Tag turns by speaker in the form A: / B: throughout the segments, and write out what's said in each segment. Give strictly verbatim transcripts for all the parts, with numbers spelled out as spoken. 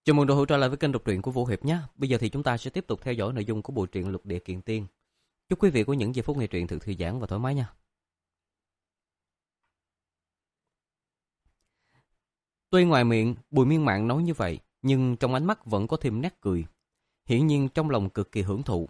A: Chào mừng đội hữu trở lại với kênh đọc truyện của Vũ Hiệp nhé. Bây giờ thì chúng ta sẽ tiếp tục theo dõi nội dung của bộ truyện Lục Địa Kiện Tiên. Chúc quý vị có những giây phút nghe truyện thật thư giãn và thoải mái nha. Tuy ngoài miệng Bùi Miên Mạn nói như vậy, nhưng trong ánh mắt vẫn có thêm nét cười. Hiển nhiên trong lòng cực kỳ hưởng thụ.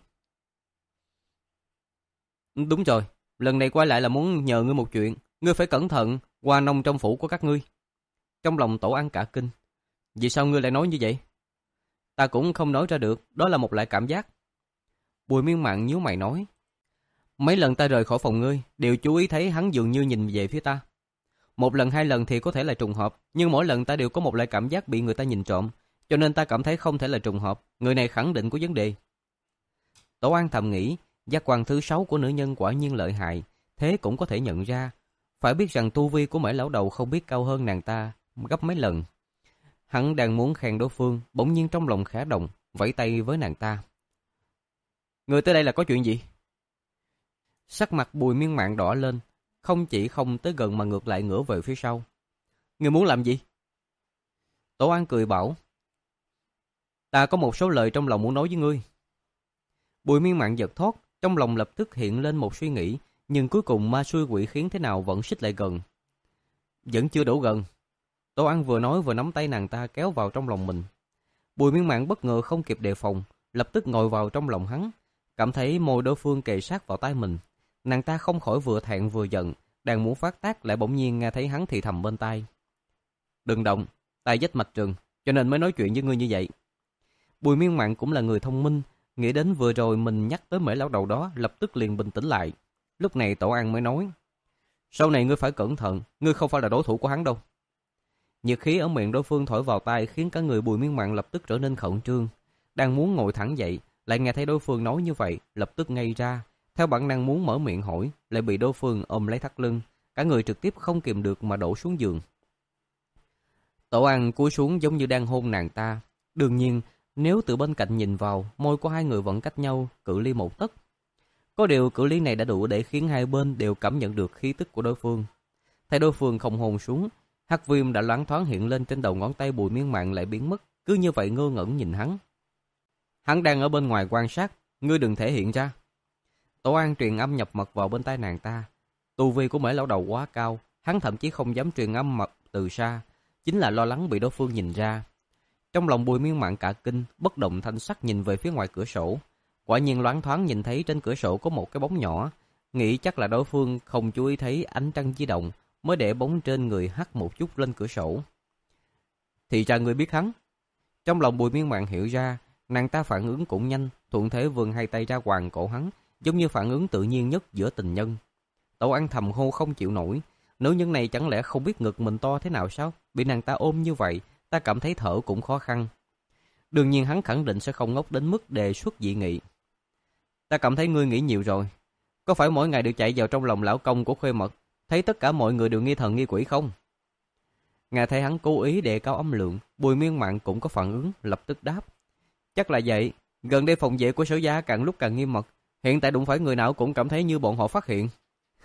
A: Đúng rồi, lần này quay lại là muốn nhờ ngươi một chuyện. Ngươi phải cẩn thận qua nông trong phủ của các ngươi. Trong lòng Tổ An cả kinh. Vì sao ngươi lại nói như vậy? Ta cũng không nói ra được, đó là một loại cảm giác. Bùi Miên Mạn nhíu mày nói. Mấy lần ta rời khỏi phòng ngươi, đều chú ý thấy hắn dường như nhìn về phía ta. Một lần hai lần thì có thể là trùng hợp, nhưng mỗi lần ta đều có một loại cảm giác bị người ta nhìn trộm, cho nên ta cảm thấy không thể là trùng hợp, người này khẳng định có vấn đề. Tổ An thầm nghĩ, giác quan thứ sáu của nữ nhân quả nhiên lợi hại, thế cũng có thể nhận ra. Phải biết rằng tu vi của Mễ lão đầu không biết cao hơn nàng ta gấp mấy lần. Hắn đang muốn khen đối phương, bỗng nhiên trong lòng khẽ động, vẫy tay với nàng ta. Người tới đây là có chuyện gì? Sắc mặt Bùi Miên Mạn đỏ lên, không chỉ không tới gần mà ngược lại ngửa về phía sau. Người muốn làm gì? Tổ An cười bảo. Ta có một số lời trong lòng muốn nói với ngươi. Bùi Miên Mạn giật thót, trong lòng lập tức hiện lên một suy nghĩ, nhưng cuối cùng ma xui quỷ khiến thế nào vẫn xích lại gần. Vẫn chưa đủ gần. Tổ An vừa nói vừa nắm tay nàng ta kéo vào trong lòng mình. Bùi Miên Mạn bất ngờ không kịp đề phòng, lập tức ngồi vào trong lòng hắn, cảm thấy môi đối phương kề sát vào tay mình. Nàng ta không khỏi vừa thẹn vừa giận, đang muốn phát tác lại bỗng nhiên nghe thấy hắn thì thầm bên tai. Đừng động, tai vách mạch rừng, cho nên mới nói chuyện với ngươi như vậy. Bùi Miên Mạn cũng là người thông minh, nghĩ đến vừa rồi mình nhắc tới Mễ lão đầu đó, lập tức liền bình tĩnh lại. Lúc này Tổ An mới nói. Sau này ngươi phải cẩn thận, ngươi không phải là đối thủ của hắn đâu. Nhiệt khí ở miệng đối phương thổi vào tai khiến cả người Bùi Miên Mạn lập tức trở nên khẩn trương. Đang muốn ngồi thẳng dậy, lại nghe thấy đối phương nói như vậy, lập tức ngây ra. Theo bản năng muốn mở miệng hỏi, lại bị đối phương ôm lấy thắt lưng. Cả người trực tiếp không kìm được mà đổ xuống giường. Tổ An cúi xuống giống như đang hôn nàng ta. Đương nhiên, nếu từ bên cạnh nhìn vào, môi của hai người vẫn cách nhau, cự ly một tấc. Có điều cự ly này đã đủ để khiến hai bên đều cảm nhận được khí tức của đối phương. Thấy đối phương không hôn xuống, hắc viêm đã loáng thoáng hiện lên trên đầu ngón tay Bùi Miên Mạn lại biến mất, cứ như vậy ngơ ngẩn nhìn hắn. Hắn đang ở bên ngoài quan sát, ngươi đừng thể hiện ra. Tổ An truyền âm nhập mật vào bên tai nàng ta. Tu vi của Mễ lão đầu quá cao, hắn thậm chí không dám truyền âm mật từ xa, chính là lo lắng bị đối phương nhìn ra. Trong lòng Bùi Miên Mạn cả kinh, bất động thanh sắc nhìn về phía ngoài cửa sổ. Quả nhiên loáng thoáng nhìn thấy trên cửa sổ có một cái bóng nhỏ, nghĩ chắc là đối phương không chú ý thấy ánh trăng di động, mới để bóng trên người hắt một chút lên cửa sổ. Thì ra người biết hắn. Trong lòng Bùi Miên Mạn hiểu ra, nàng ta phản ứng cũng nhanh, thuận thế vươn hai tay ra quàng cổ hắn, giống như phản ứng tự nhiên nhất giữa tình nhân. Tổ An thầm hô không chịu nổi, nữ nhân này chẳng lẽ không biết ngực mình to thế nào sao? Bị nàng ta ôm như vậy, ta cảm thấy thở cũng khó khăn. Đương nhiên hắn khẳng định sẽ không ngốc đến mức đề xuất dị nghị. Ta cảm thấy ngươi nghĩ nhiều rồi. Có phải mỗi ngày đều chạy vào trong lòng lão công của Khuê Mật, thấy tất cả mọi người đều nghi thần nghi quỷ không? Nghe thấy hắn cố ý đề cao âm lượng, Bùi Miên Mạn cũng có phản ứng, lập tức đáp. Chắc là vậy, gần đây phòng vệ của Sở Gia càng lúc càng nghiêm mật, hiện tại đụng phải người nào cũng cảm thấy như bọn họ phát hiện.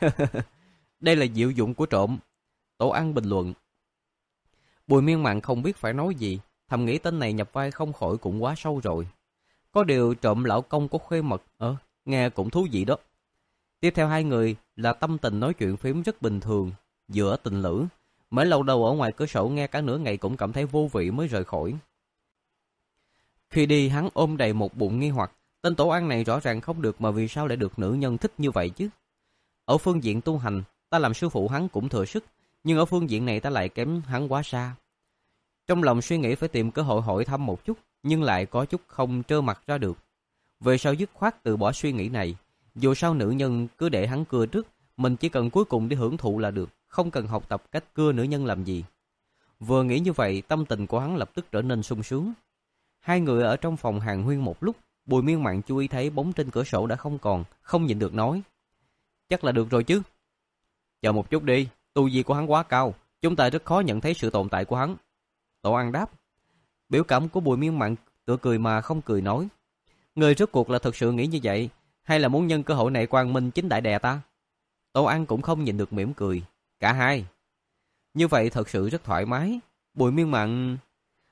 A: Đây là diệu dụng của trộm. Tổ An bình luận. Bùi Miên Mạn không biết phải nói gì, thầm nghĩ tên này nhập vai không khỏi cũng quá sâu rồi. Có điều trộm lão công của Khuê Mật, ờ, nghe cũng thú vị đó. Tiếp theo hai người là tâm tình nói chuyện phím rất bình thường, giữa tình lữ. Mới lâu đầu ở ngoài cửa sổ nghe cả nửa ngày cũng cảm thấy vô vị mới rời khỏi. Khi đi hắn ôm đầy một bụng nghi hoặc, tên Tổ An này rõ ràng không được mà vì sao lại được nữ nhân thích như vậy chứ? Ở phương diện tu hành, ta làm sư phụ hắn cũng thừa sức, nhưng ở phương diện này ta lại kém hắn quá xa. Trong lòng suy nghĩ phải tìm cơ hội hỏi thăm một chút, nhưng lại có chút không trơ mặt ra được. Về sau dứt khoát từ bỏ suy nghĩ này, dù sao nữ nhân cứ để hắn cưa trước, mình chỉ cần cuối cùng đi hưởng thụ là được, không cần học tập cách cưa nữ nhân làm gì. Vừa nghĩ như vậy, tâm tình của hắn lập tức trở nên sung sướng. Hai người ở trong phòng hàn huyên một lúc, Bùi Miên Mạn chú ý thấy bóng trên cửa sổ đã không còn, không nhịn được nói. Chắc là được rồi chứ. Chờ một chút đi, tu vi của hắn quá cao, chúng ta rất khó nhận thấy sự tồn tại của hắn. Tổ An đáp. Biểu cảm của Bùi Miên Mạn tựa cười mà không cười nói. Người rốt cuộc là thật sự nghĩ như vậy, hay là muốn nhân cơ hội này quang minh chính đại đè ta? Tổ An cũng không nhịn được mỉm cười. Cả hai. Như vậy thật sự rất thoải mái. Bùi Miên Mạn...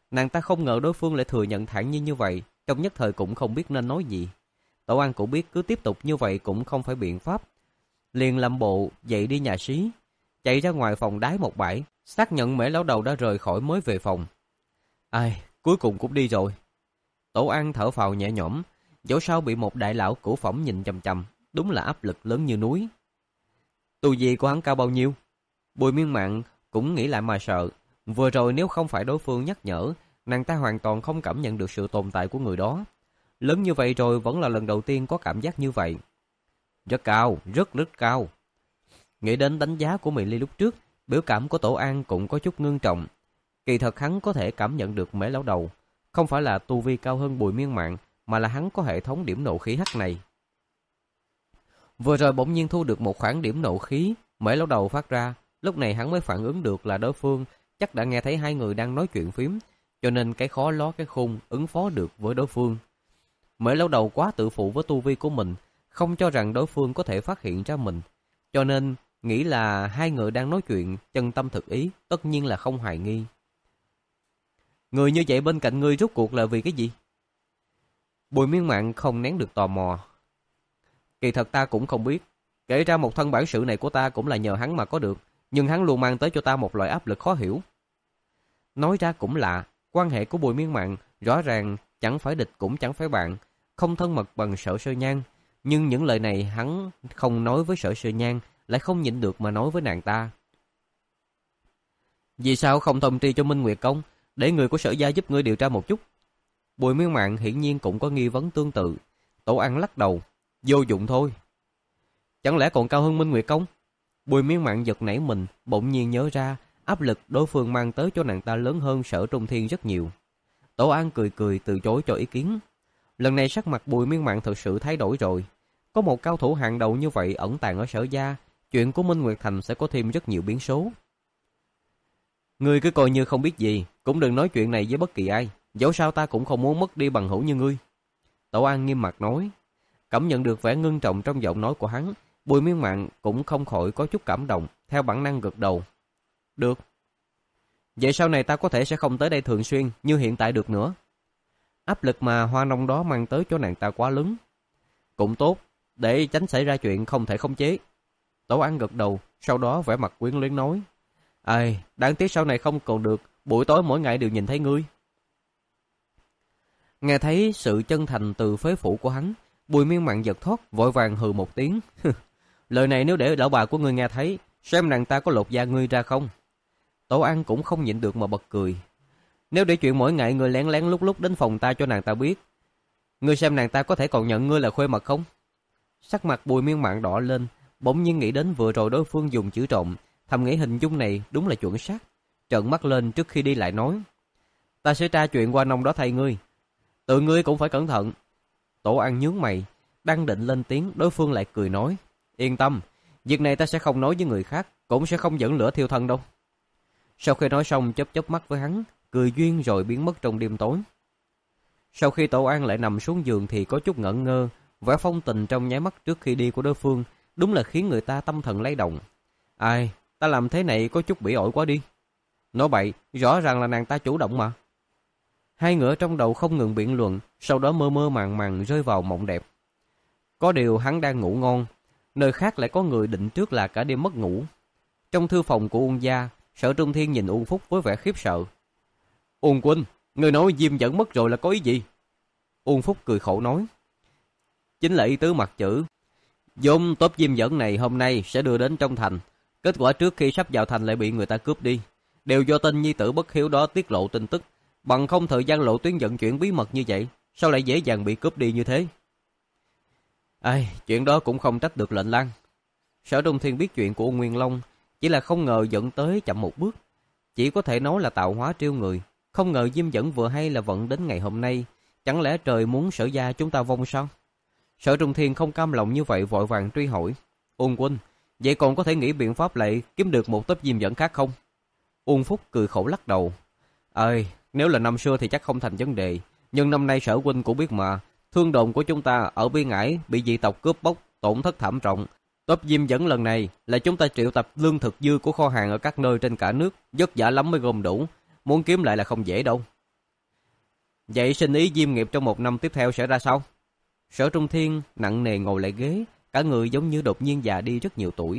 A: Nàng ta không ngờ đối phương lại thừa nhận thản nhiên như vậy, trong nhất thời cũng không biết nên nói gì. Tổ An cũng biết cứ tiếp tục như vậy cũng không phải biện pháp. Liền làm bộ dậy đi nhà xí, chạy ra ngoài phòng đái một bãi, xác nhận Mễ lão đầu đã rời khỏi mới về phòng. Ai, cuối cùng cũng đi rồi. Tổ An thở phào nhẹ nhõm, dẫu sao bị một đại lão cửu phẩm nhìn chằm chằm, đúng là áp lực lớn như núi. Tu vi của hắn cao bao nhiêu? Bùi Miên Mạn cũng nghĩ lại mà sợ. Vừa rồi nếu không phải đối phương nhắc nhở, nàng ta hoàn toàn không cảm nhận được sự tồn tại của người đó. Lớn như vậy rồi vẫn là lần đầu tiên có cảm giác như vậy. Rất cao, rất rất cao. Nghĩ đến đánh giá của Mỹ Ly lúc trước, biểu cảm của Tổ An cũng có chút ngưng trọng. Kỳ thật hắn có thể cảm nhận được Mễ lão đầu, không phải là tu vi cao hơn Bùi Miên Mạn, mà là hắn có hệ thống điểm nộ khí hắc này. Vừa rồi bỗng nhiên thu được một khoản điểm nộ khí, Mễ lão đầu phát ra, lúc này hắn mới phản ứng được là đối phương chắc đã nghe thấy hai người đang nói chuyện phím, cho nên cái khó ló cái khôn ứng phó được với đối phương. Mễ lão đầu quá tự phụ với tu vi của mình, không cho rằng đối phương có thể phát hiện ra mình, cho nên nghĩ là hai người đang nói chuyện chân tâm thực ý, tất nhiên là không hoài nghi. Người như vậy bên cạnh ngươi rốt cuộc là vì cái gì? Bùi Miên Mạn không nén được tò mò. Kỳ thật ta cũng không biết, kể ra một thân bản sự này của ta cũng là nhờ hắn mà có được, nhưng hắn luôn mang tới cho ta một loại áp lực khó hiểu. Nói ra cũng lạ, quan hệ của Bùi Miên Mạn rõ ràng chẳng phải địch cũng chẳng phải bạn, không thân mật bằng Sở Sơ Nhan, nhưng những lời này hắn không nói với Sở Sơ Nhan, lại không nhịn được mà nói với nàng ta. Vì sao không thông tri cho Minh Nguyệt Công, để người của Sở gia giúp ngươi điều tra một chút? Bùi Miên Mạn hiển nhiên cũng có nghi vấn tương tự. Tổ An lắc đầu, vô dụng thôi. Chẳng lẽ còn cao hơn Minh Nguyệt Công? Bùi Miên Mạn giật nảy mình, bỗng nhiên nhớ ra áp lực đối phương mang tới cho nàng ta lớn hơn Sở Trung Thiên rất nhiều. Tổ An cười cười từ chối cho ý kiến. Lần này sắc mặt Bùi Miên Mạn thực sự thay đổi rồi. Có một cao thủ hàng đầu như vậy ẩn tàng ở Sở gia, chuyện của Minh Nguyệt Thành sẽ có thêm rất nhiều biến số. Ngươi cứ coi như không biết gì, cũng đừng nói chuyện này với bất kỳ ai, dẫu sao ta cũng không muốn mất đi bằng hữu như ngươi. Tổ An nghiêm mặt nói. Cảm nhận được vẻ ngưng trọng trong giọng nói của hắn, Bùi Miên Mạn cũng không khỏi có chút cảm động, theo bản năng gật đầu. Được. Vậy sau này ta có thể sẽ không tới đây thường xuyên như hiện tại được nữa. Áp lực mà Hoa Nông đó mang tới cho nàng ta quá lớn. Cũng tốt, để tránh xảy ra chuyện không thể khống chế. Tổ An gật đầu, sau đó vẻ mặt quyến luyến nói. Ai, đáng tiếc sau này không còn được, buổi tối mỗi ngày đều nhìn thấy ngươi. Nghe thấy sự chân thành từ phế phủ của hắn, Bùi Miên Mạn giật thoát, vội vàng hừ một tiếng. Lời này nếu để lão bà của ngươi nghe thấy, xem nàng ta có lột da ngươi ra không? Tổ An cũng không nhịn được mà bật cười. Nếu để chuyện mỗi ngày ngươi lén lén lúc lúc đến phòng ta cho nàng ta biết, ngươi xem nàng ta có thể còn nhận ngươi là khuê mật không? Sắc mặt Bùi Miên Mạn đỏ lên, bỗng nhiên nghĩ đến vừa rồi đối phương dùng chữ trộm, thầm nghĩ hình dung này đúng là chuẩn xác. Trợn mắt lên trước khi đi lại nói. Ta sẽ tra chuyện Hoa Nông đó thay ngươi. Tự ngươi cũng phải cẩn thận. Tổ An nhướng mày, đang định lên tiếng, đối phương lại cười nói. Yên tâm, việc này ta sẽ không nói với người khác, cũng sẽ không dẫn lửa thiêu thân đâu. Sau khi nói xong chớp chớp mắt với hắn, cười duyên rồi biến mất trong đêm tối. Sau khi Tổ An lại nằm xuống giường thì có chút ngẩn ngơ, vẻ phong tình trong nháy mắt trước khi đi của đối phương, đúng là khiến người ta tâm thần lay động. Ai, ta làm thế này có chút bỉ ổi quá đi. Nói bậy, rõ ràng là nàng ta chủ động mà. Hai ngựa trong đầu không ngừng biện luận, sau đó mơ mơ màng màng rơi vào mộng đẹp. Có điều hắn đang ngủ ngon, nơi khác lại có người định trước là cả đêm mất ngủ. Trong thư phòng của Uông gia, Sở Trung Thiên nhìn Uông Phúc với vẻ khiếp sợ. Uông huynh, người nói Diêm Dẫn mất rồi là có ý gì? Uông Phúc cười khổ nói. Chính là ý tứ mặt chữ. Vốn tốp Diêm Dẫn này hôm nay sẽ đưa đến trong thành. Kết quả trước khi sắp vào thành lại bị người ta cướp đi. Đều do tên nhi tử bất hiếu đó tiết lộ tin tức. Bằng không thời gian lộ tuyến vận chuyển bí mật như vậy, sao lại dễ dàng bị cướp đi như thế? Ai, chuyện đó cũng không trách được lệnh Lang. Sở Trung Thiên biết chuyện của Ôn Nguyên Long, chỉ là không ngờ dẫn tới chậm một bước. Chỉ có thể nói là tạo hóa trêu người. Không ngờ Diêm Dẫn vừa hay là vận đến ngày hôm nay. Chẳng lẽ trời muốn Sở gia chúng ta vong sao? Sở Trung Thiên không cam lòng như vậy vội vàng truy hỏi. Ôn huynh, vậy còn có thể nghĩ biện pháp lại kiếm được một tốp Diêm Dẫn khác không? Uông Phúc cười khổ lắc đầu. Ơi, nếu là năm xưa thì chắc không thành vấn đề. Nhưng năm nay Sở huynh cũng biết mà, thương đồn của chúng ta ở Biên Ải bị dị tộc cướp bóc, tổn thất thảm trọng. Tốp Diêm Dẫn lần này là chúng ta triệu tập lương thực dư của kho hàng ở các nơi trên cả nước, vất vả lắm mới gom đủ, muốn kiếm lại là không dễ đâu. Vậy sinh ý Diêm nghiệp trong một năm tiếp theo sẽ ra sao? Sở Trung Thiên nặng nề ngồi lại ghế, cả người giống như đột nhiên già đi rất nhiều tuổi.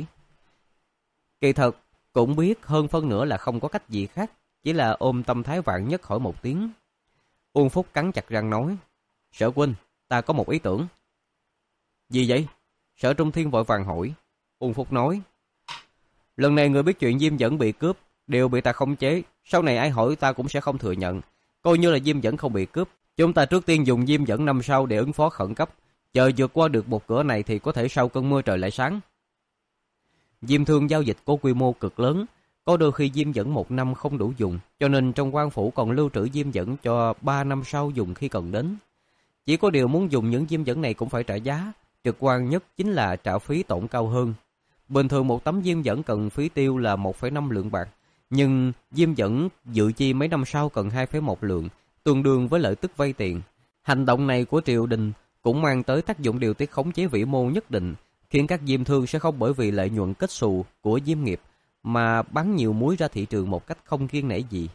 A: Kỳ thật, cũng biết hơn phân nửa là không có cách gì khác, chỉ là ôm tâm thái vạn nhất hỏi một tiếng. Uông Phúc cắn chặt răng nói, Sở huynh, ta có một ý tưởng. Gì vậy? Sở Trung Thiên vội vàng hỏi. Uông Phúc nói, lần này người biết chuyện Diêm Dẫn bị cướp, đều bị ta khống chế, sau này ai hỏi ta cũng sẽ không thừa nhận. Coi như là Diêm Dẫn không bị cướp, chúng ta trước tiên dùng Diêm Dẫn năm sau để ứng phó khẩn cấp, chờ vượt qua được một cửa này thì có thể sau cơn mưa trời lại sáng. Diêm Thương giao dịch có quy mô cực lớn, có đôi khi Diêm Dẫn một năm không đủ dùng, cho nên trong quan phủ còn lưu trữ Diêm Dẫn cho ba năm sau dùng khi cần đến. Chỉ có điều muốn dùng những Diêm Dẫn này cũng phải trả giá, trực quan nhất chính là trả phí tổn cao hơn. Bình thường một tấm Diêm Dẫn cần phí tiêu là một phẩy năm lượng bạc, nhưng Diêm Dẫn dự chi mấy năm sau cần hai phẩy một lượng, tương đương với lợi tức vay tiền. Hành động này của triều đình cũng mang tới tác dụng điều tiết khống chế vĩ mô nhất định, khiến các diêm thương sẽ không bởi vì lợi nhuận kết xù của diêm nghiệp mà bán nhiều muối ra thị trường một cách không kiêng nể gì.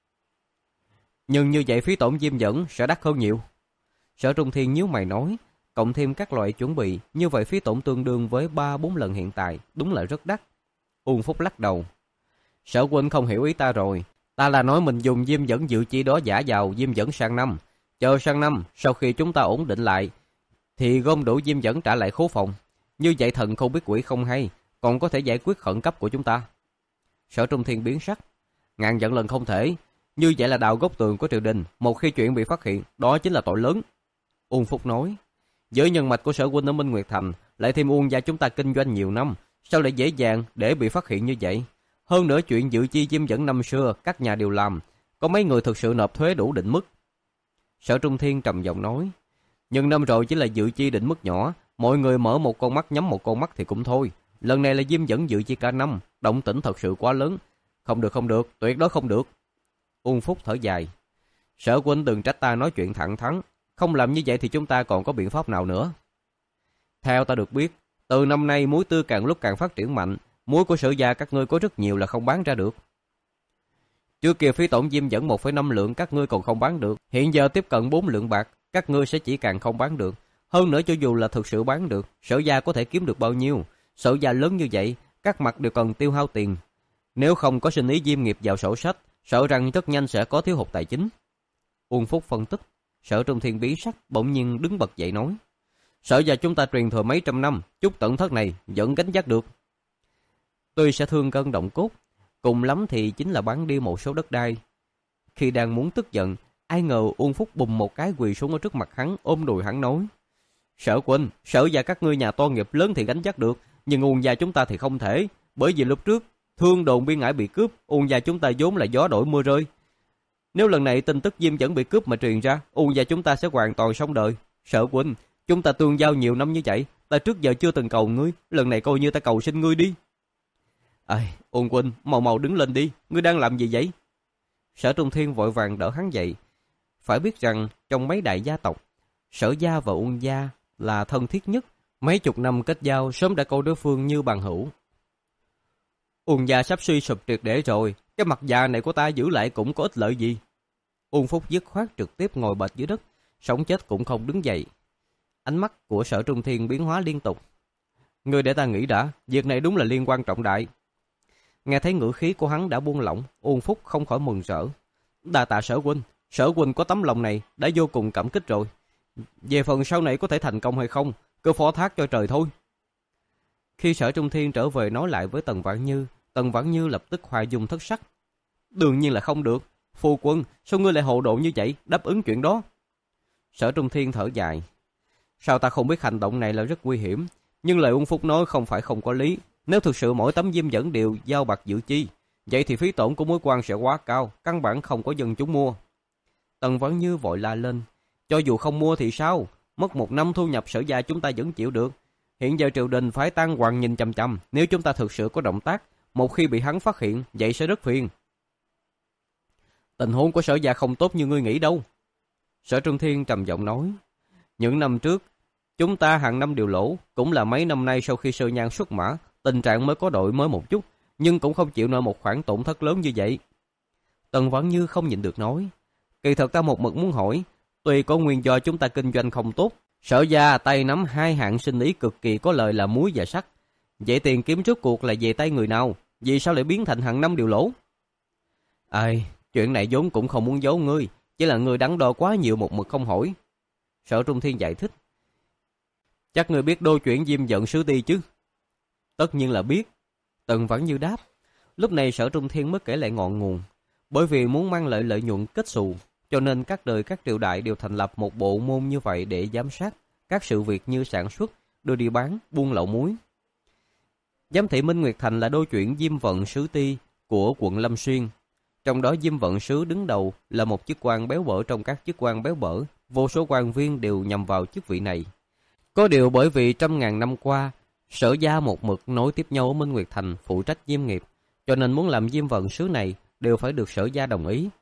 A: Nhưng như vậy phí tổn Diêm Dẫn sẽ đắt hơn nhiều. Sở Trung Thiên nhíu mày nói, cộng thêm các loại chuẩn bị, như vậy phí tổn tương đương với ba bốn lần hiện tại, đúng là rất đắt. Uông Phúc lắc đầu. Sở huynh không hiểu ý ta rồi, ta là nói mình dùng Diêm Dẫn dự chi đó giả vào Diêm Dẫn sang năm, chờ sang năm sau khi chúng ta ổn định lại thì gom đủ Diêm Dẫn trả lại khố phòng. Như vậy thần không biết quỷ không hay, còn có thể giải quyết khẩn cấp của chúng ta. Sở Trung Thiên biến sắc, ngàn vạn lần không thể, như vậy là đào gốc tường của triều đình, một khi chuyện bị phát hiện, đó chính là tội lớn. Uông Phúc nói, với nhân mạch của sở huynh ở Minh Nguyệt Thành, lại thêm Uông gia chúng ta kinh doanh nhiều năm, sao lại dễ dàng để bị phát hiện như vậy? Hơn nữa chuyện dự chi Diêm Dẫn năm xưa, các nhà đều làm, có mấy người thực sự nộp thuế đủ định mức. Sở Trung Thiên trầm giọng nói, nhưng năm rồi chỉ là dự chi định mức nhỏ, mọi người mở một con mắt nhắm một con mắt thì cũng thôi. Lần này là Diêm Dẫn dự chi cả năm, động tĩnh thật sự quá lớn. Không được không được, tuyệt đối không được. Uông Phúc thở dài. Sở huynh đừng trách ta nói chuyện thẳng thắn, không làm như vậy thì chúng ta còn có biện pháp nào nữa. Theo ta được biết, từ năm nay muối tươi càng lúc càng phát triển mạnh, muối của Sở gia các ngươi có rất nhiều là không bán ra được. Trước kia phí tổn Diêm Dẫn một phẩy năm lượng các ngươi còn không bán được, hiện giờ tiếp cận bốn lượng bạc, các ngươi sẽ chỉ càng không bán được. Hơn nữa cho dù là thực sự bán được, Sở gia có thể kiếm được bao nhiêu? Sở gia lớn như vậy, các mặt đều cần tiêu hao tiền. Nếu không có sinh ý Diêm nghiệp vào sổ sách, sợ rằng rất nhanh sẽ có thiếu hụt tài chính. Uông Phúc phân tích. Sở Trung Thiên bí sắc, bỗng nhiên đứng bật dậy nói, Sở gia chúng ta truyền thừa mấy trăm năm, chút tận thất này vẫn gánh vác được. Tuy sẽ thương cân động cốt, cùng lắm thì chính là bán đi một số đất đai. Khi đang muốn tức giận, ai ngờ Uông Phúc bùm một cái quỳ xuống ở trước mặt hắn, ôm đùi hắn nói, Sở huynh, Sở gia các ngươi nhà to nghiệp lớn thì gánh vác được, nhưng Uông gia chúng ta thì không thể, bởi vì lúc trước thương đồn Biên Ngãi bị cướp, Uông gia chúng ta vốn là gió đổi mưa rơi. Nếu lần này tin tức Diêm Dẫn bị cướp mà truyền ra, Uông gia chúng ta sẽ hoàn toàn xong đời. Sở huynh, chúng ta tương giao nhiều năm như vậy, ta trước giờ chưa từng cầu ngươi, lần này coi như ta cầu xin ngươi đi. Ai, Uông huynh, mau mau đứng lên đi, ngươi đang làm gì vậy? Sở Trung Thiên vội vàng đỡ hắn dậy. Phải biết rằng trong mấy đại gia tộc, Sở gia và Uông gia là thân thiết nhất, mấy chục năm kết giao sớm đã coi đối phương như bằng hữu. Uông gia sắp suy sụp triệt để rồi, cái mặt già này của ta giữ lại cũng có ích lợi gì? Uông Phúc dứt khoát trực tiếp ngồi bệt dưới đất, sống chết cũng không đứng dậy. Ánh mắt của Sở Trung Thiên biến hóa liên tục. Ngươi để ta nghĩ đã, việc này đúng là liên quan trọng đại. Nghe thấy ngữ khí của hắn đã buông lỏng, Uông Phúc không khỏi mừng rỡ. Đa tạ Sở huynh, Sở huynh có tấm lòng này đã vô cùng cảm kích rồi. Về phần sau này có thể thành công hay không, cứ phó thác cho trời thôi. Khi Sở Trung Thiên trở về nói lại với Tần Vãn Như, Tần Vãn Như lập tức hoài dung thất sắc. Đương nhiên là không được. Phu quân, sao ngươi lại hộ độ như vậy, đáp ứng chuyện đó? Sở Trung Thiên thở dài. Sao ta không biết hành động này là rất nguy hiểm, nhưng lời Uông Phúc nói không phải không có lý. Nếu thực sự mỗi tấm Diêm Dẫn đều giao bạc dự chi, vậy thì phí tổn của mối quan sẽ quá cao, căn bản không có dân chúng mua. Tần Vãn Như vội la lên. Cho dù không mua thì sao? Mất một năm thu nhập Sở gia chúng ta vẫn chịu được. Hiện giờ triều đình phái Tăng Hoàng nhìn chằm chằm, nếu chúng ta thực sự có động tác, một khi bị hắn phát hiện, vậy sẽ rất phiền. Tình huống của Sở gia không tốt như ngươi nghĩ đâu. Sở Trung Thiên trầm giọng nói. Những năm trước, chúng ta hàng năm đều lỗ, cũng là mấy năm nay sau khi Sơ Nhan xuất mã, tình trạng mới có đổi mới một chút, nhưng cũng không chịu nổi một khoản tổn thất lớn như vậy. Tần Vãn Như không nhịn được nói. Kỳ thật ta một mực muốn hỏi, tuy có nguyên do chúng ta kinh doanh không tốt, Sở gia tay nắm hai hạng sinh ý cực kỳ có lợi là muối và sắt. Vậy tiền kiếm rốt cuộc là về tay người nào? Vì sao lại biến thành hàng năm điều lỗ? Ai, chuyện này vốn cũng không muốn giấu ngươi, chỉ là ngươi đắn đo quá nhiều một mực không hỏi. Sở Trung Thiên giải thích. Chắc ngươi biết đô chuyện Diêm Vận Sứ Ti chứ? Tất nhiên là biết. Tần Vãn Như đáp. Lúc này Sở Trung Thiên mới kể lại ngọn nguồn. Bởi vì muốn mang lại lợi nhuận kết xù, cho nên các đời các triều đại đều thành lập một bộ môn như vậy để giám sát các sự việc như sản xuất, đưa đi bán, buôn lậu muối. Giám thị Minh Nguyệt Thành là đô chuyện Diêm Vận Sứ Ti của quận Lâm Xuyên. Trong đó Diêm Vận Sứ đứng đầu là một chức quan béo bở trong các chức quan béo bở, vô số quan viên đều nhằm vào chức vị này. Có điều bởi vì trăm ngàn năm qua, Sở gia một mực nối tiếp nhau ở Minh Nguyệt Thành phụ trách diêm nghiệp, cho nên muốn làm Diêm Vận Sứ này đều phải được Sở gia đồng ý.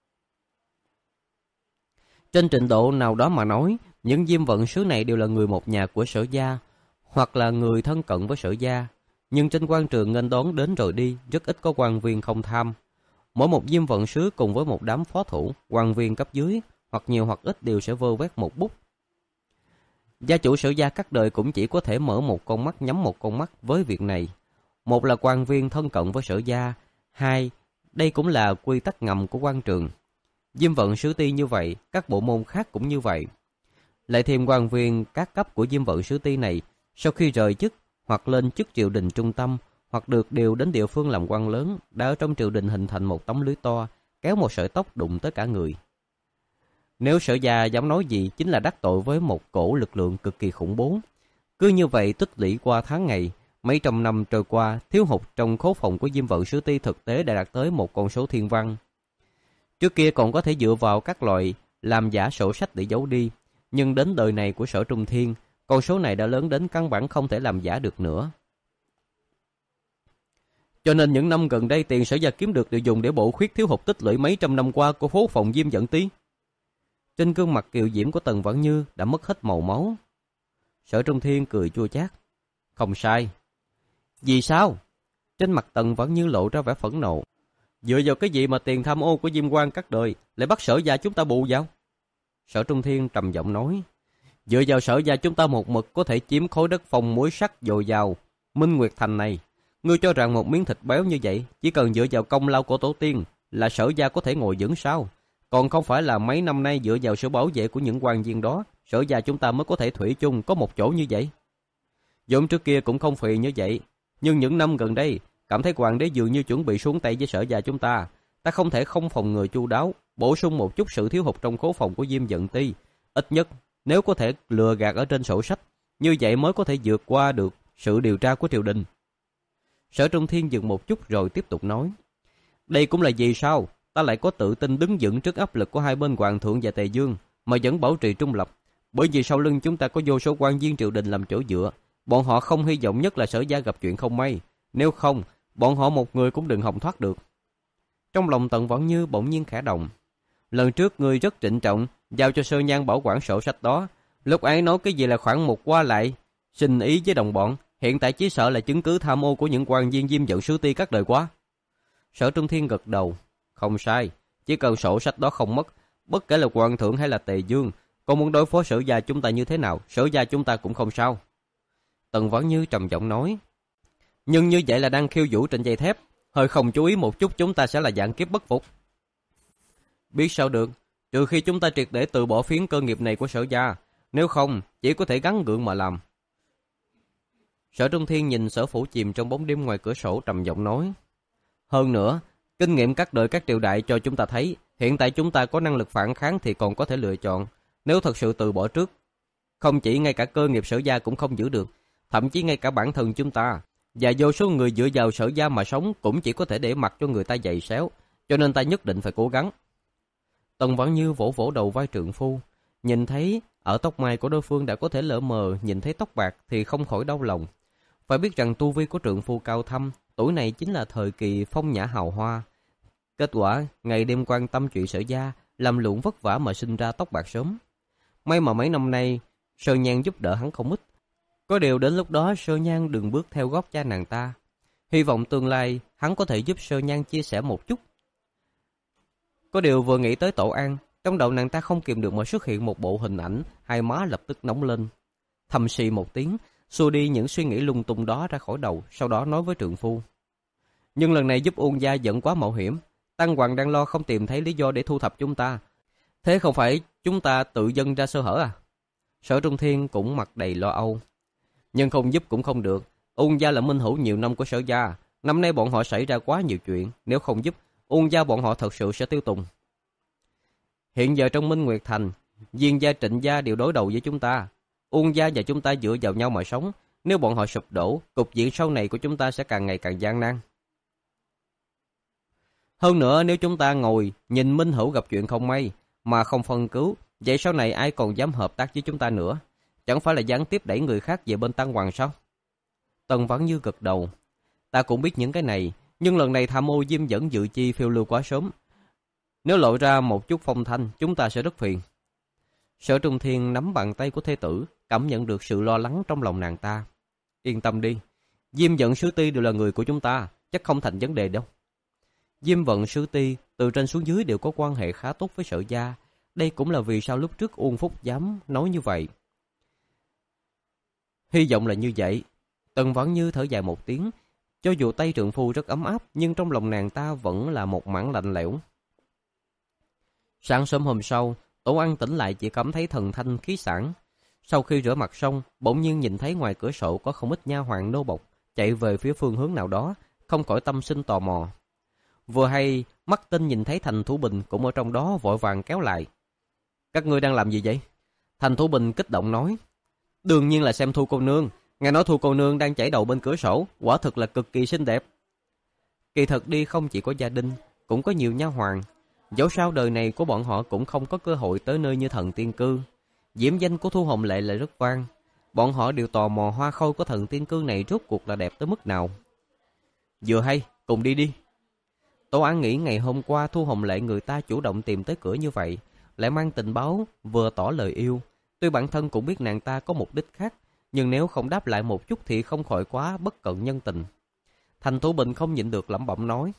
A: Trên trình độ nào đó mà nói, những Diêm Vận Sứ này đều là người một nhà của Sở gia, hoặc là người thân cận với Sở gia. Nhưng trên quan trường nghênh đón đến rồi đi, rất ít có quan viên không tham. Mỗi một Diêm Vận Sứ cùng với một đám phó thủ, quan viên cấp dưới, hoặc nhiều hoặc ít đều sẽ vơ vét một bút. Gia chủ Sở gia các đời cũng chỉ có thể mở một con mắt nhắm một con mắt với việc này. Một là quan viên thân cận với Sở gia, hai, đây cũng là quy tắc ngầm của quan trường. Diêm Vận Sứ Ti như vậy, các bộ môn khác cũng như vậy. Lại thêm quan viên các cấp của Diêm Vận Sứ Ti này, sau khi rời chức, hoặc lên chức triều đình trung tâm, hoặc được điều đến địa phương làm quan lớn, đã ở trong triều đình hình thành một tấm lưới to, kéo một sợi tóc đụng tới cả người. Nếu Sở gia dám nói gì chính là đắc tội với một cổ lực lượng cực kỳ khủng bố. Cứ như vậy tích lũy qua tháng ngày, mấy trăm năm trôi qua, thiếu hụt trong khố phòng của Diêm Vận Sứ Ti thực tế đã đạt tới một con số thiên văn. Trước kia còn có thể dựa vào các loại làm giả sổ sách để giấu đi, nhưng đến đời này của Sở Trung Thiên, con số này đã lớn đến căn bản không thể làm giả được nữa. Cho nên những năm gần đây tiền Sở gia kiếm được đều dùng để bổ khuyết thiếu hụt tích lũy mấy trăm năm qua của phố phòng Diêm Vận Ti. Trên gương mặt kiều diễm của Tần Vãn Như đã mất hết màu máu. Sở Trung Thiên cười chua chát. Không sai. Vì sao? Trên mặt Tần Vãn Như lộ ra vẻ phẫn nộ. Dựa vào cái gì mà tiền tham ô của Diêm quan các đời lại bắt Sở gia chúng ta bù vào? Sở Trung Thiên trầm giọng nói. Dựa vào Sở gia chúng ta một mực có thể chiếm khối đất phong muối sắt dồi dào Minh Nguyệt Thành này. Ngươi cho rằng một miếng thịt béo như vậy chỉ cần dựa vào công lao của tổ tiên là Sở gia có thể ngồi vững sao? Còn không phải là mấy năm nay dựa vào sự bảo vệ của những quan viên đó, Sở gia chúng ta mới có thể thủy chung có một chỗ như vậy. Vốn trước kia cũng không phì như vậy, nhưng những năm gần đây cảm thấy hoàng đế dường như chuẩn bị xuống tay với Sở gia chúng ta. Ta không thể không phòng ngừa chu đáo, bổ sung một chút sự thiếu hụt trong khố phòng của Diêm Vận Ti. Ít nhất, nếu có thể lừa gạt ở trên sổ sách, như vậy mới có thể vượt qua được sự điều tra của triều đình. Sở Trung Thiên dừng một chút rồi tiếp tục nói. Đây cũng là vì sao ta lại có tự tin đứng vững trước áp lực của hai bên Hoàng thượng và Tề Dương mà vẫn bảo trì trung lập. Bởi vì sau lưng chúng ta có vô số quan viên triều đình làm chỗ dựa. Bọn họ không hy vọng nhất là Sở gia gặp chuyện không may. Nếu không, bọn họ một người cũng đừng hòng thoát được. Trong lòng Tần Vãn Như bỗng nhiên khẽ động. Lần trước người rất trịnh trọng giao cho Sơ Nhan bảo quản sổ sách đó. Lúc ấy nói cái gì là khoản mục qua lại xin ý với đồng bọn. Hiện tại chỉ sợ là chứng cứ tham ô của những quan viên Diêm Vận Sứ Ti các đời quá. Sở Trung Thiên gật đầu. Không sai, chỉ cần sổ sách đó không mất, bất kể là Hoàng thượng hay là Tề Dương, còn muốn đối phó Sở gia chúng ta như thế nào, Sở gia chúng ta cũng không sao. Tần Vãn Như trầm giọng nói. Nhưng như vậy là đang khiêu vũ trên dây thép, hơi không chú ý một chút chúng ta sẽ là dạng kiếp bất phục. Biết sao được, trừ khi chúng ta triệt để từ bỏ phiến cơ nghiệp này của Sở gia, nếu không chỉ có thể gắng gượng mà làm. Sở Trung Thiên nhìn Sở phủ chìm trong bóng đêm ngoài cửa sổ trầm giọng nói. Hơn nữa, kinh nghiệm các đời các triều đại cho chúng ta thấy, hiện tại chúng ta có năng lực phản kháng thì còn có thể lựa chọn. Nếu thật sự từ bỏ trước, không chỉ ngay cả cơ nghiệp Sở gia cũng không giữ được, thậm chí ngay cả bản thân chúng ta và vô số người dựa vào Sở gia mà sống cũng chỉ có thể để mặc cho người ta giày xéo, cho nên ta nhất định phải cố gắng. Tần Vãn Như vỗ vỗ đầu vai trượng phu, nhìn thấy ở tóc mai của đối phương đã có thể lờ mờ nhìn thấy tóc bạc thì không khỏi đau lòng. Phải biết rằng tu vi của trượng phu cao thâm, tuổi này chính là thời kỳ phong nhã hào hoa. Kết quả, ngày đêm quan tâm chuyện Sở gia, làm lụng vất vả mà sinh ra tóc bạc sớm. May mà mấy năm nay, Sơ Nhan giúp đỡ hắn không ít. Có điều đến lúc đó Sơ Nhan đừng bước theo gót cha nàng ta. Hy vọng tương lai hắn có thể giúp Sơ Nhan chia sẻ một chút. Có điều vừa nghĩ tới Tổ An, Trong đầu nàng ta không kìm được mà xuất hiện một bộ hình ảnh, hai má lập tức nóng lên. Thầm xì một tiếng, xua đi những suy nghĩ lung tung đó ra khỏi đầu, sau đó nói với trượng phu. Nhưng lần này giúp Uông gia vẫn quá mạo hiểm. Tăng Hoàng đang lo không tìm thấy lý do để thu thập chúng ta. Thế không phải chúng ta tự dâng ra sơ hở à? Sở Trung Thiên cũng mặt đầy lo âu. Nhưng không giúp cũng không được. Uông gia là minh hữu nhiều năm của Sở gia. Năm nay bọn họ xảy ra quá nhiều chuyện. Nếu không giúp, Uông gia bọn họ thật sự sẽ tiêu tùng. Hiện giờ trong Minh Nguyệt Thành, Diên gia, Trịnh gia đều đối đầu với chúng ta. Uông gia và chúng ta dựa vào nhau mà sống. Nếu bọn họ sụp đổ, cục diện sau này của chúng ta sẽ càng ngày càng gian nan. Hơn nữa, nếu chúng ta ngồi nhìn minh hữu gặp chuyện không may mà không phân cứu, vậy sau này ai còn dám hợp tác với chúng ta nữa? Chẳng phải là gián tiếp đẩy người khác về bên Tăng Hoàng sao? Tần Vãn Như gật đầu. Ta cũng biết những cái này, nhưng lần này tham ô Diêm Dẫn dự chi phiêu lưu quá sớm. Nếu lộ ra một chút phong thanh, chúng ta sẽ rất phiền. Sở Trung Thiên nắm bàn tay của thê tử, cảm nhận được sự lo lắng trong lòng nàng ta. Yên tâm đi, Diêm Vận Sứ Ti đều là người của chúng ta, chắc không thành vấn đề đâu. Diêm Vận Sứ Ti từ trên xuống dưới đều có quan hệ khá tốt với Sở gia. Đây cũng là vì sao lúc trước Uông Phúc dám nói như vậy. Hy vọng là như vậy. Tần Vãn Như thở dài một tiếng. Cho dù tay trượng phu rất ấm áp, nhưng trong lòng nàng ta vẫn là một mảng lạnh lẽo. Sáng sớm hôm sau, Tổ An tỉnh lại chỉ cảm thấy thần thanh khí sảng. Sau khi rửa mặt xong, bỗng nhiên nhìn thấy ngoài cửa sổ có không ít nha hoàn nô bộc chạy về phía phương hướng nào đó, không khỏi tâm sinh tò mò. Vừa hay, mắt tinh nhìn thấy Thành Thủ Bình cũng ở trong đó, vội vàng kéo lại. Các ngươi đang làm gì vậy? Thành Thủ Bình kích động nói. Đương nhiên là xem Thu cô nương. Nghe nói Thu cô nương đang chảy đầu bên cửa sổ, quả thực là cực kỳ xinh đẹp. Kỳ thật đi không chỉ có gia đình, cũng có nhiều nha hoàn. Dẫu sao đời này của bọn họ cũng không có cơ hội tới nơi như Thần Tiên Cư. Diễm danh của Thu Hồng Lệ lại rất vang. Bọn họ đều tò mò hoa khôi của Thần Tiên Cư này rốt cuộc là đẹp tới mức nào. Vừa hay, cùng đi đi. Tô An nghĩ ngày hôm qua Thu Hồng Lệ người ta chủ động tìm tới cửa như vậy, lại mang tình báo vừa tỏ lời yêu. Tuy bản thân cũng biết nàng ta có mục đích khác, nhưng nếu không đáp lại một chút thì không khỏi quá bất cận nhân tình. Thành Thủ Bình không nhịn được lẩm bẩm nói.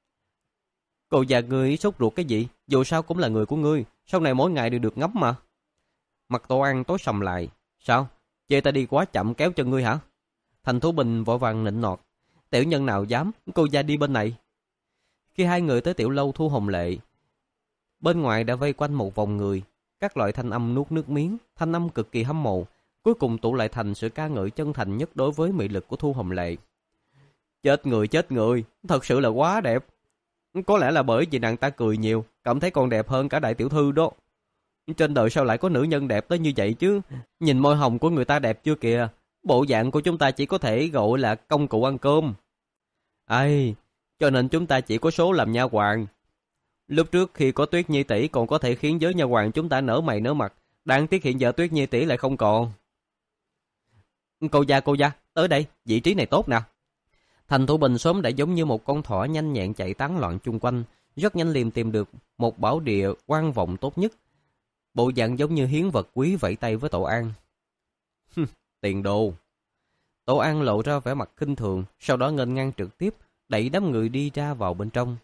A: Cô già ngươi sốt ruột cái gì? Dù sao cũng là người của ngươi, sau này mỗi ngày đều được ngắm mà. Mặt Tô An tối sầm lại. Sao? Chê ta đi quá chậm kéo chân ngươi hả? Thành Thủ Bình vội vàng nịnh nọt. Tiểu nhân nào dám, cô già đi bên này. Khi hai người tới tiểu lâu Thu Hồng Lệ, bên ngoài đã vây quanh một vòng người, các loại thanh âm nuốt nước miếng, thanh âm cực kỳ hâm mộ, cuối cùng tụ lại thành sự ca ngợi chân thành nhất đối với mỹ lực của Thu Hồng Lệ. Chết người chết người, thật sự là quá đẹp. Có lẽ là bởi vì nàng ta cười nhiều, cảm thấy còn đẹp hơn cả đại tiểu thư đó. Trên đời sao lại có nữ nhân đẹp tới như vậy chứ? Nhìn môi hồng của người ta đẹp chưa kìa, bộ dạng của chúng ta chỉ có thể gọi là công cụ ăn cơm. Ai, cho nên chúng ta chỉ có số làm nha hoàn. Lúc trước khi có Tuyết Nhi tỷ còn có thể khiến giới nha hoàn chúng ta nở mày nở mặt, đáng tiếc hiện giờ Tuyết Nhi tỷ lại không còn. Cô gia cô gia, tới đây, vị trí này tốt nè. Thành Thủ Bình sớm đã giống như một con thỏ nhanh nhẹn chạy tán loạn chung quanh, rất nhanh liền tìm được một bảo địa quan vọng tốt nhất. Bộ dạng giống như hiến vật quý vẫy tay với Tổ An. Tiền đồ. Tổ An lộ ra vẻ mặt khinh thường, sau đó nghênh ngang trực tiếp, đẩy đám người đi ra vào bên trong.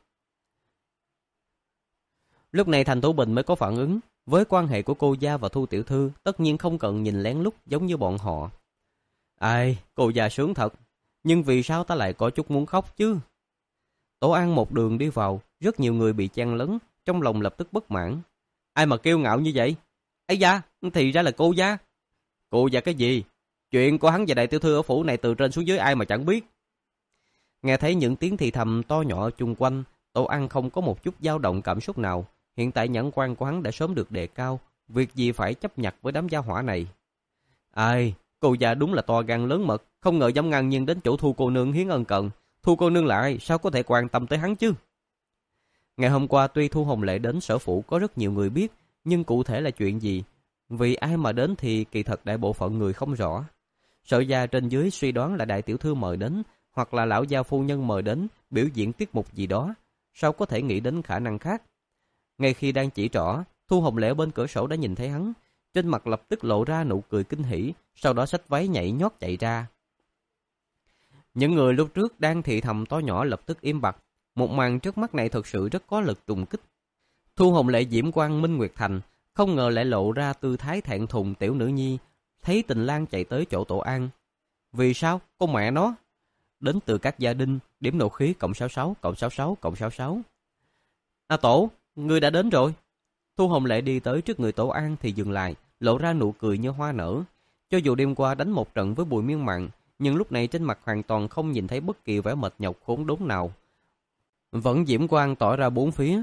A: Lúc này Thành Thủ Bình mới có phản ứng, với quan hệ của cô gia và Thu tiểu thư, tất nhiên không cần nhìn lén lút giống như bọn họ. Ai, cô già sướng thật, nhưng vì sao ta lại có chút muốn khóc chứ? Tổ An một đường đi vào, rất nhiều người bị chen lấn, trong lòng lập tức bất mãn. Ai mà kiêu ngạo như vậy? Ấy da, thì ra là cô gia. Cô gia cái gì? Chuyện của hắn và đại tiểu thư ở phủ này từ trên xuống dưới ai mà chẳng biết. Nghe thấy những tiếng thì thầm to nhỏ chung quanh, Tổ An không có một chút dao động cảm xúc nào. Hiện tại nhãn quan của hắn đã sớm được đề cao, việc gì phải chấp nhặt với đám gia hỏa này. Ai, cô già đúng là to gan lớn mật, không ngờ dám ngang nhiên đến chỗ Thu cô nương hiến ân cần. Thu cô nương lại, sao có thể quan tâm tới hắn chứ? Ngày hôm qua tuy Thu Hồng Lệ đến sở phủ có rất nhiều người biết, nhưng cụ thể là chuyện gì? Vì ai mà đến thì kỳ thật đại bộ phận người không rõ. Sở gia trên dưới suy đoán là đại tiểu thư mời đến, hoặc là lão gia phu nhân mời đến, biểu diễn tiết mục gì đó. Sao có thể nghĩ đến khả năng khác? Ngay khi đang chỉ trỏ, Thu Hồng Lệ bên cửa sổ đã nhìn thấy hắn, trên mặt lập tức lộ ra nụ cười kinh hỉ, sau đó xách váy nhảy nhót chạy ra. Những người lúc trước đang thì thầm to nhỏ lập tức im bặt, một màn trước mắt này thật sự rất có lực trùng kích. Thu Hồng Lệ diễm quang Minh Nguyệt Thành, không ngờ lại lộ ra tư thái thẹn thùng tiểu nữ nhi, thấy Tình Lang chạy tới chỗ Tổ An. Vì sao? Con mẹ nó! Đến từ các gia đình, điểm nộ khí cộng sáu sáu, cộng sáu sáu, cộng sáu sáu. À Tổ, ngươi đã đến rồi. Thu Hồng Lệ đi tới trước người Tổ An thì dừng lại, lộ ra nụ cười như hoa nở. Cho dù đêm qua đánh một trận với Bùi Miên Mạn, nhưng lúc này trên mặt hoàn toàn không nhìn thấy bất kỳ vẻ mệt nhọc khốn đốn nào. Vẫn diễm quang tỏ ra bốn phía.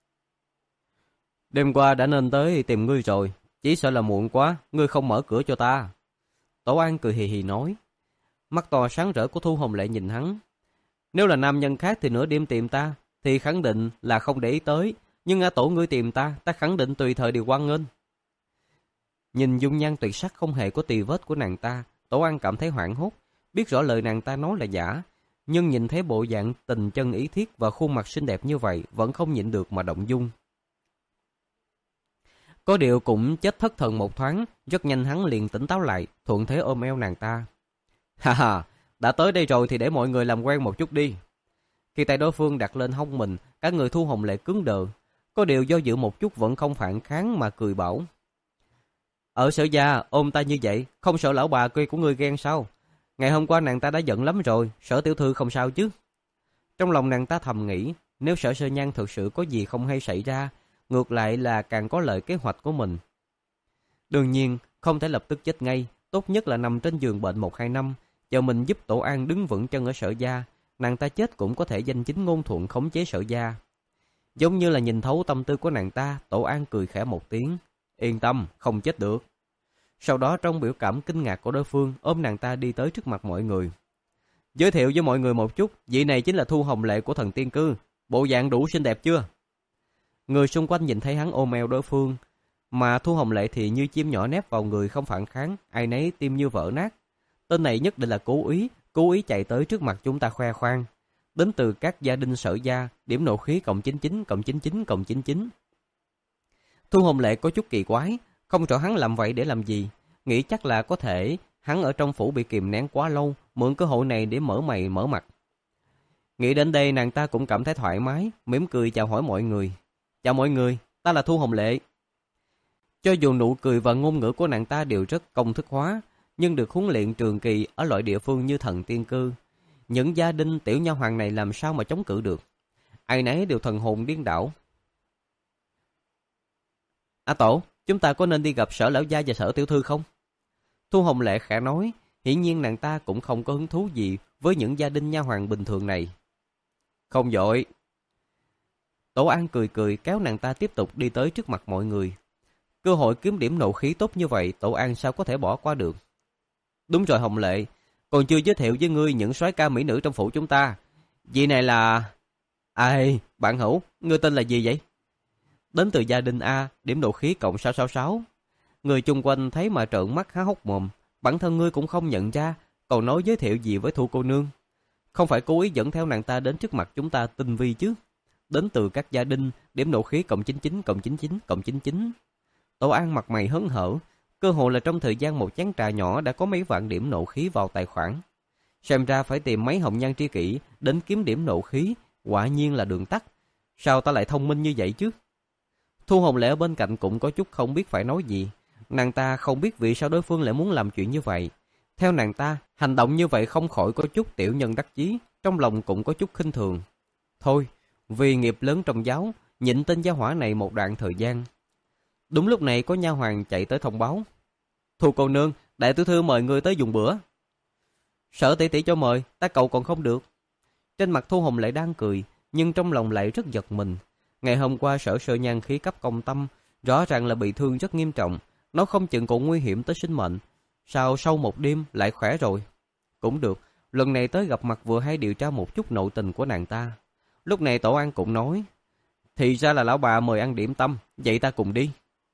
A: Đêm qua đã nên tới tìm ngươi rồi, chỉ sợ là muộn quá, ngươi không mở cửa cho ta. Tổ An cười hì hì nói. Mắt to sáng rỡ của Thu Hồng Lệ nhìn hắn. Nếu là nam nhân khác thì nửa đêm tìm ta, thì khẳng định là không để ý tới. Nhưng A Tổ ngươi tìm ta, ta khẳng định tùy thời đều hoan nghênh. Nhìn dung nhan tuyệt sắc không hề có tì vết của nàng ta, Tổ An cảm thấy hoảng hốt, biết rõ lời nàng ta nói là giả. Nhưng nhìn thấy bộ dạng tình chân ý thiết và khuôn mặt xinh đẹp như vậy, vẫn không nhịn được mà động dung. Có điều cũng chết thất thần một thoáng, rất nhanh hắn liền tỉnh táo lại, thuận thế ôm eo nàng ta. Ha ha, đã tới đây rồi thì để mọi người làm quen một chút đi. Khi tay đối phương đặt lên hông mình, cả người Thu Hồng Lệ cứng đờ. Có điều do dự một chút vẫn không phản kháng mà cười bảo. Ở Sở gia ôm ta như vậy, không sợ lão bà kia của ngươi ghen sao? Ngày hôm qua nàng ta đã giận lắm rồi, Sở tiểu thư không sao chứ? Trong lòng nàng ta thầm nghĩ, nếu Sở Sơ Nhan thực sự có gì không hay xảy ra, ngược lại là càng có lợi kế hoạch của mình. Đương nhiên, không thể lập tức chết ngay, tốt nhất là nằm trên giường bệnh một hai năm, chờ mình giúp Tổ An đứng vững chân ở Sở gia, nàng ta chết cũng có thể danh chính ngôn thuận khống chế Sở gia. Giống như là nhìn thấu tâm tư của nàng ta, Tổ An cười khẽ một tiếng, yên tâm, không chết được. Sau đó trong biểu cảm kinh ngạc của đối phương, ôm nàng ta đi tới trước mặt mọi người. Giới thiệu với mọi người một chút, vị này chính là Thu Hồng Lệ của Thần Tiên Cư, bộ dạng đủ xinh đẹp chưa? Người xung quanh nhìn thấy hắn ôm eo đối phương, mà Thu Hồng Lệ thì như chim nhỏ nép vào người không phản kháng, ai nấy tim như vỡ nát. Tên này nhất định là cố ý, cố ý chạy tới trước mặt chúng ta khoe khoang. Đến từ các gia đình Sở gia, điểm nộ khí cộng chín chín, cộng chín chín, cộng chín chín. Thu Hồng Lệ có chút kỳ quái, không rõ hắn làm vậy để làm gì, nghĩ chắc là có thể hắn ở trong phủ bị kìm nén quá lâu, mượn cơ hội này để mở mày mở mặt. Nghĩ đến đây nàng ta cũng cảm thấy thoải mái, mỉm cười chào hỏi mọi người. Chào mọi người, ta là Thu Hồng Lệ. Cho dù nụ cười và ngôn ngữ của nàng ta đều rất công thức hóa, nhưng được huấn luyện trường kỳ ở loại địa phương như Thần Tiên Cư, những gia đình tiểu nha hoàng này làm sao mà chống cự được. Ai nấy đều thần hồn điên đảo. A Tổ, chúng ta có nên đi gặp Sở lão gia và Sở tiểu thư không? Thu Hồng Lệ khẽ nói, hiển nhiên nàng ta cũng không có hứng thú gì với những gia đình nha hoàng bình thường này. Không vội. Tổ An cười cười kéo nàng ta tiếp tục đi tới trước mặt mọi người. Cơ hội kiếm điểm nộ khí tốt như vậy, Tổ An sao có thể bỏ qua được. Đúng rồi Hồng Lệ, còn chưa giới thiệu với ngươi những soái ca mỹ nữ trong phủ chúng ta. Vị này là... Ai, bạn hữu, ngươi tên là gì vậy? Đến từ gia đình A, điểm nộ khí cộng sáu sáu sáu. Người chung quanh thấy mà trợn mắt há hốc mồm, bản thân ngươi cũng không nhận ra, còn nói giới thiệu gì với Thu cô nương. Không phải cố ý dẫn theo nàng ta đến trước mặt chúng ta tinh vi chứ. Đến từ các gia đình, điểm nộ khí cộng chín chín, cộng chín chín, cộng chín chín. Tổ An mặt mày hớn hở, cơ hội là trong thời gian một chén trà nhỏ đã có mấy vạn điểm nộ khí vào tài khoản. Xem ra phải tìm mấy hồng nhan tri kỷ đến kiếm điểm nộ khí, quả nhiên là đường tắt. Sao ta lại thông minh như vậy chứ? Thu Hồng Lệ ở bên cạnh cũng có chút không biết phải nói gì. Nàng ta không biết vì sao đối phương lại muốn làm chuyện như vậy. Theo nàng ta, hành động như vậy không khỏi có chút tiểu nhân đắc chí, trong lòng cũng có chút khinh thường. Thôi, vì nghiệp lớn trong giáo, nhịn tên gia hỏa này một đoạn thời gian. Đúng lúc này có nha hoàn chạy tới thông báo. Thu cô nương, đại tiểu thư mời người tới dùng bữa. Sở tỷ tỷ cho mời, ta cầu còn không được. Trên mặt Thu Hồng Lệ đang cười, nhưng trong lòng lại rất giật mình. Ngày hôm qua Sở Sơ Nhan khí cấp công tâm, rõ ràng là bị thương rất nghiêm trọng, nó không chừng còn nguy hiểm tới sinh mệnh. Sao sau một đêm lại khỏe rồi? Cũng được, lần này tới gặp mặt vừa hay điều tra một chút nội tình của nàng ta. Lúc này Tổ An cũng nói, thì ra là lão bà mời ăn điểm tâm, vậy ta cùng đi.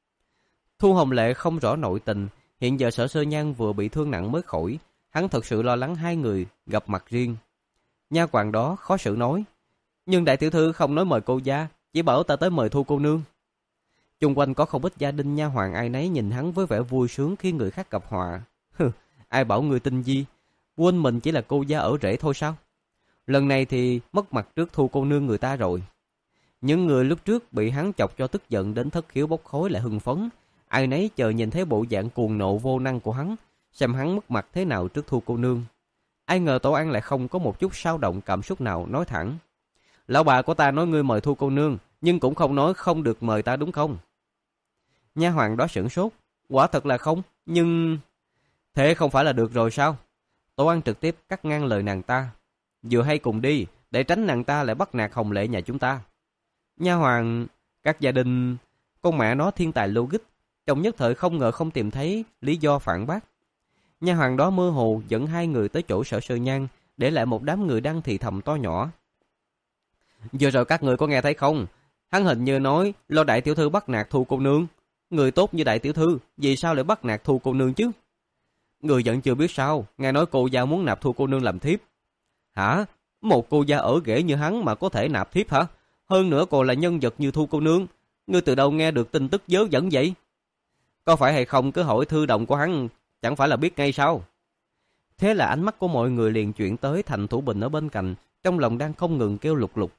A: Thu Hồng Lệ không rõ nội tình, hiện giờ Sở Sơ Nhan vừa bị thương nặng mới khỏi, hắn thật sự lo lắng hai người gặp mặt riêng. Nha hoàn đó khó xử nói, nhưng đại tiểu thư không nói mời cô gia, chỉ bảo ta tới mời Thu cô nương. Chung quanh có không ít gia đình nha hoàn ai nấy nhìn hắn với vẻ vui sướng khi người khác gặp họa. Hừ, ai bảo người tinh di, quên mình chỉ là cô gia ở rể thôi sao? Lần này thì mất mặt trước Thu cô nương người ta rồi. Những người lúc trước bị hắn chọc cho tức giận đến thất khiếu bốc khói lại hưng phấn, ai nấy chờ nhìn thấy bộ dạng cuồng nộ vô năng của hắn, xem hắn mất mặt thế nào trước Thu cô nương. Ai ngờ Tổ An lại không có một chút xao động cảm xúc nào, nói thẳng: "Lão bà của ta nói ngươi mời Thu cô nương, nhưng cũng không nói không được mời ta đúng không?" Nha hoàn đó sửng sốt: "Quả thật là không, nhưng..." "Thế không phải là được rồi sao?" Tổ An trực tiếp cắt ngang lời nàng ta: "Vừa hay cùng đi, để tránh nàng ta lại bắt nạt Hồng Lệ nhà chúng ta." Nha hoàn: "Các gia đình..." Con mẹ nó thiên tài logic, trong nhất thời không ngờ không tìm thấy lý do phản bác. Nha hoàn đó mơ hồ dẫn hai người tới chỗ Sở Sơ Nhan, để lại một đám người đang thì thầm to nhỏ: "Vừa rồi các người có nghe thấy không? Hắn hình như nói lo đại tiểu thư bắt nạt Thu cô nương. Người tốt như đại tiểu thư, vì sao lại bắt nạt Thu cô nương chứ?" "Người vẫn chưa biết sao, nghe nói cô gia muốn nạp Thu cô nương làm thiếp." "Hả? Một cô gia ở ghẻ như hắn mà có thể nạp thiếp hả? Hơn nữa còn là nhân vật như Thu cô nương. Ngươi từ đâu nghe được tin tức dớ dẫn vậy?" "Có phải hay không cứ hỏi thư đồng của hắn, chẳng phải là biết ngay sao?" Thế là ánh mắt của mọi người liền chuyển tới Thành Thủ Bình ở bên cạnh, trong lòng đang không ngừng kêu lục lục: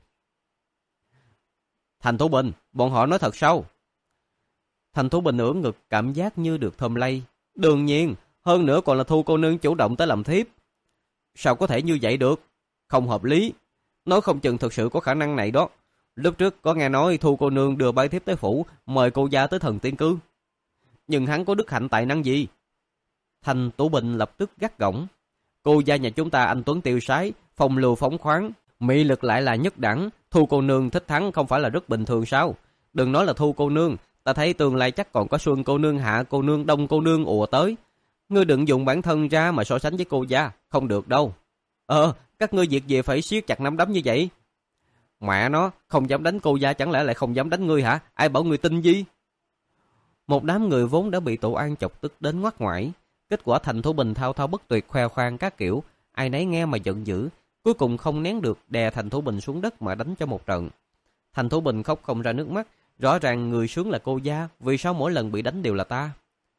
A: "Thành Thủ Bình, bọn họ nói thật sao?" Thành Thủ Bình ưỡn ngực, cảm giác như được thơm lây: "Đương nhiên, hơn nữa còn là Thu cô nương chủ động tới làm thiếp." "Sao có thể như vậy được? Không hợp lý. Nói không chừng thực sự có khả năng này đó. Lúc trước có nghe nói Thu cô nương đưa bái thiếp tới phủ, mời cô gia tới Thần Tiên Cư. Nhưng hắn có đức hạnh tài năng gì?" Thành Thủ Bình lập tức gắt gỏng: "Cô gia nhà chúng ta anh tuấn tiêu sái, phong lưu phóng khoáng, mị lực lại là nhất đẳng. Thu cô nương thích hắn không phải là rất bình thường sao? Đừng nói là Thu cô nương, ta thấy tương lai chắc còn có Xuân cô nương, Hạ cô nương, Đông cô nương ùa tới. Ngươi đừng dùng bản thân ra mà so sánh với cô gia, không được đâu." "Ờ, các ngươi việc gì phải siết chặt nắm đấm như vậy?" "Mẹ nó, không dám đánh cô gia chẳng lẽ lại không dám đánh ngươi hả? Ai bảo ngươi tin gì?" Một đám người vốn đã bị Tổ An chọc tức đến ngoắt ngoải, kết quả Thành Thủ Bình thao thao bất tuyệt khoe khoang các kiểu, ai nấy nghe mà giận dữ, cuối cùng không nén được đè Thành Thủ Bình xuống đất mà đánh cho một trận. Thành Thủ Bình khóc không ra nước mắt, rõ ràng người sướng là cô gia, vì sao mỗi lần bị đánh đều là ta?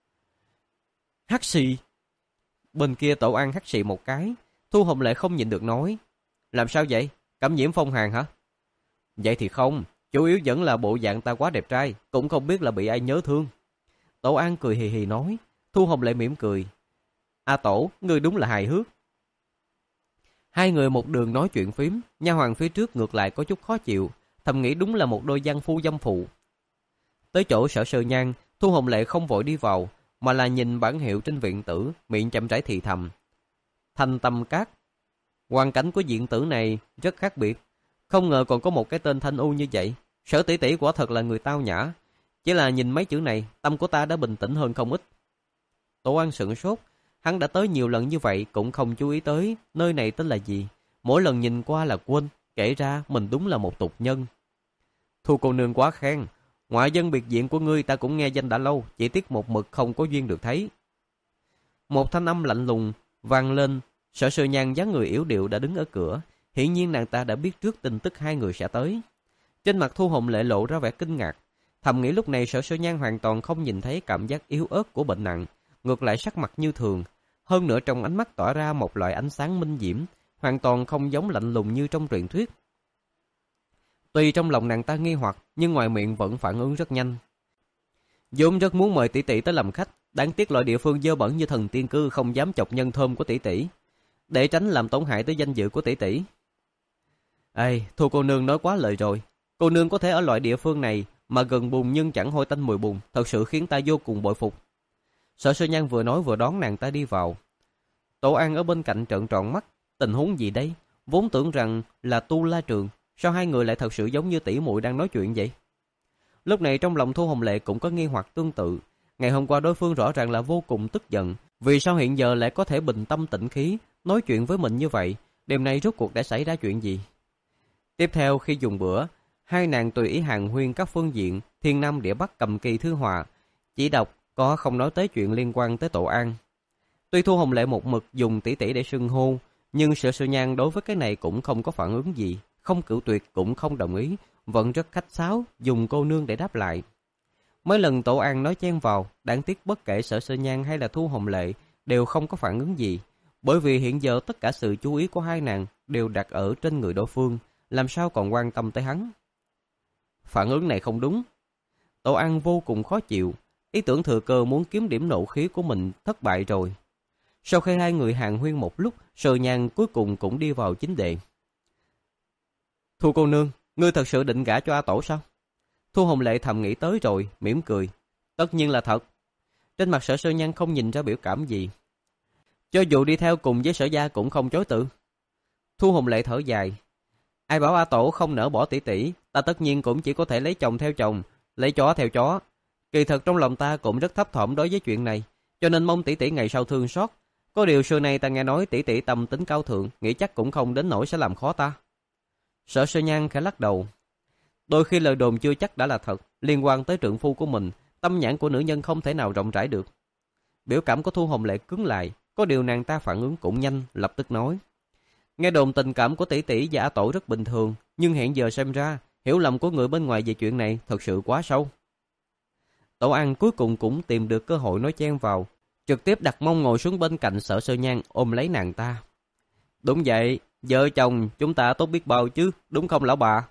A: Hắt xì. Bên kia Tổ An hắt xì một cái, Thu Hồng Lệ không nhịn được nói: "Làm sao vậy? Cảm nhiễm phong hàn hả?" "Vậy thì không, chủ yếu vẫn là bộ dạng ta quá đẹp trai, cũng không biết là bị ai nhớ thương." Tổ An cười hì hì nói. Thu Hồng Lệ mỉm cười: "A Tổ, ngươi đúng là hài hước." Hai người một đường nói chuyện phím, nha hoàn phía trước ngược lại có chút khó chịu, thầm nghĩ đúng là một đôi giang phu dâm phụ. Tới chỗ Sở Sơ Nhan, Thu Hồng Lệ không vội đi vào, mà là nhìn bảng hiệu trên viện tử, miệng chậm rãi thì thầm: "Thanh Tâm Các." Hoàn cảnh của viện tử này rất khác biệt, không ngờ còn có một cái tên thanh u như vậy. Sở tỷ tỷ quả thật là người tao nhã, chỉ là nhìn mấy chữ này, tâm của ta đã bình tĩnh hơn không ít. Tổ An sửng sốt, hắn đã tới nhiều lần như vậy cũng không chú ý tới nơi này tên là gì, mỗi lần nhìn qua là quên, kể ra mình đúng là một tục nhân. "Thu cô nương quá khen, ngoại dân biệt viện của ngươi ta cũng nghe danh đã lâu, chỉ tiếc một mực không có duyên được thấy." Một thanh âm lạnh lùng vang lên. Sở Sơ Nhan dáng người yếu điệu đã đứng ở cửa, hiển nhiên nàng ta đã biết trước tin tức hai người sẽ tới. Trên mặt Thu Hồng Lệ lộ ra vẻ kinh ngạc, thầm nghĩ lúc này Sở Sơ Nhan hoàn toàn không nhìn thấy cảm giác yếu ớt của bệnh nặng, ngược lại sắc mặt như thường, hơn nữa trong ánh mắt tỏa ra một loại ánh sáng minh diễm, hoàn toàn không giống lạnh lùng như trong truyền thuyết. Tuy trong lòng nàng ta nghi hoặc, nhưng ngoài miệng vẫn phản ứng rất nhanh. "Vốn rất muốn mời tỷ tỷ tới làm khách, đáng tiếc loại địa phương dơ bẩn như Thần Tiên Cư không dám chọc nhân thơm của tỷ tỷ, để tránh làm tổn hại tới danh dự của tỷ tỷ." "Ê, Thu cô nương nói quá lời rồi. Cô nương có thể ở loại địa phương này mà gần bùn nhưng chẳng hôi tanh mùi bùn, thật sự khiến ta vô cùng bội phục." Sở Sơ Nhan vừa nói vừa đón nàng ta đi vào. Tổ An ở bên cạnh trợn tròn mắt, tình huống gì đây? Vốn tưởng rằng là tu la trường, sao hai người lại thật sự giống như tỷ muội đang nói chuyện vậy? Lúc này trong lòng Thu Hồng Lệ cũng có nghi hoặc tương tự. Ngày hôm qua đối phương rõ ràng là vô cùng tức giận, vì sao hiện giờ lại có thể bình tâm tĩnh khí nói chuyện với mình như vậy? Đêm nay rốt cuộc đã xảy ra chuyện gì? Tiếp theo khi dùng bữa, hai nàng tùy ý hàn huyên các phương diện thiên nam địa bắc cầm kỳ thư họa, chỉ đọc có không nói tới chuyện liên quan tới Tổ An. Tuy Thu Hồng Lệ một mực dùng tỷ tỷ để xưng hô, nhưng Sở Sơ Nhan đối với cái này cũng không có phản ứng gì, không cự tuyệt cũng không đồng ý, vẫn rất khách sáo dùng cô nương để đáp lại. Mấy lần Tổ An nói chen vào, đáng tiếc bất kể Sở Sơ Nhan hay là Thu Hồng Lệ đều không có phản ứng gì, bởi vì hiện giờ tất cả sự chú ý của hai nàng đều đặt ở trên người đối phương, làm sao còn quan tâm tới hắn. phản ứng này không đúng. Tổ An vô cùng khó chịu, ý tưởng thừa cơ muốn kiếm điểm nộ khí của mình thất bại rồi. Sau khi hai người hàn huyên một lúc, Sơ Nhan cuối cùng cũng đi vào chính đề. Thu cô nương, ngươi thật sự định gả cho A Tổ sao? Thu Hồng Lệ thầm nghĩ tới rồi, mỉm cười. Tất nhiên là thật. Trên mặt Sở Sơ Nhan không nhìn ra biểu cảm gì. Cho dù đi theo cùng với Sở gia cũng không chối từ. Thu Hồng Lệ thở dài. Ai bảo A Tổ không nỡ bỏ tỷ tỷ, ta tất nhiên cũng chỉ có thể lấy chồng theo chồng, lấy chó theo chó. Kỳ thật trong lòng ta cũng rất thấp thỏm đối với chuyện này, cho nên mong tỷ tỷ ngày sau thương xót. Có điều xưa nay ta nghe nói tỷ tỷ tâm tính cao thượng, nghĩ chắc cũng không đến nỗi sẽ làm khó ta. Sở Sơ Nhan khẽ lắc đầu. Đôi khi lời đồn chưa chắc đã là thật, liên quan tới trượng phu của mình, tâm nhãn của nữ nhân không thể nào rộng rãi được. Biểu cảm của Thu Hồng Lệ cứng lại, có điều nàng ta phản ứng cũng nhanh, lập tức nói. Nghe đồn tình cảm của tỷ tỷ và A Tổ rất bình thường, nhưng hiện giờ xem ra, hiểu lầm của người bên ngoài về chuyện này thật sự quá sâu. Tổ An cuối cùng cũng tìm được cơ hội nói chen vào, trực tiếp đặt mông ngồi xuống bên cạnh Sở Sơ Nhan ôm lấy nàng ta. Đúng vậy, vợ chồng chúng ta tốt biết bao chứ, đúng không lão bà?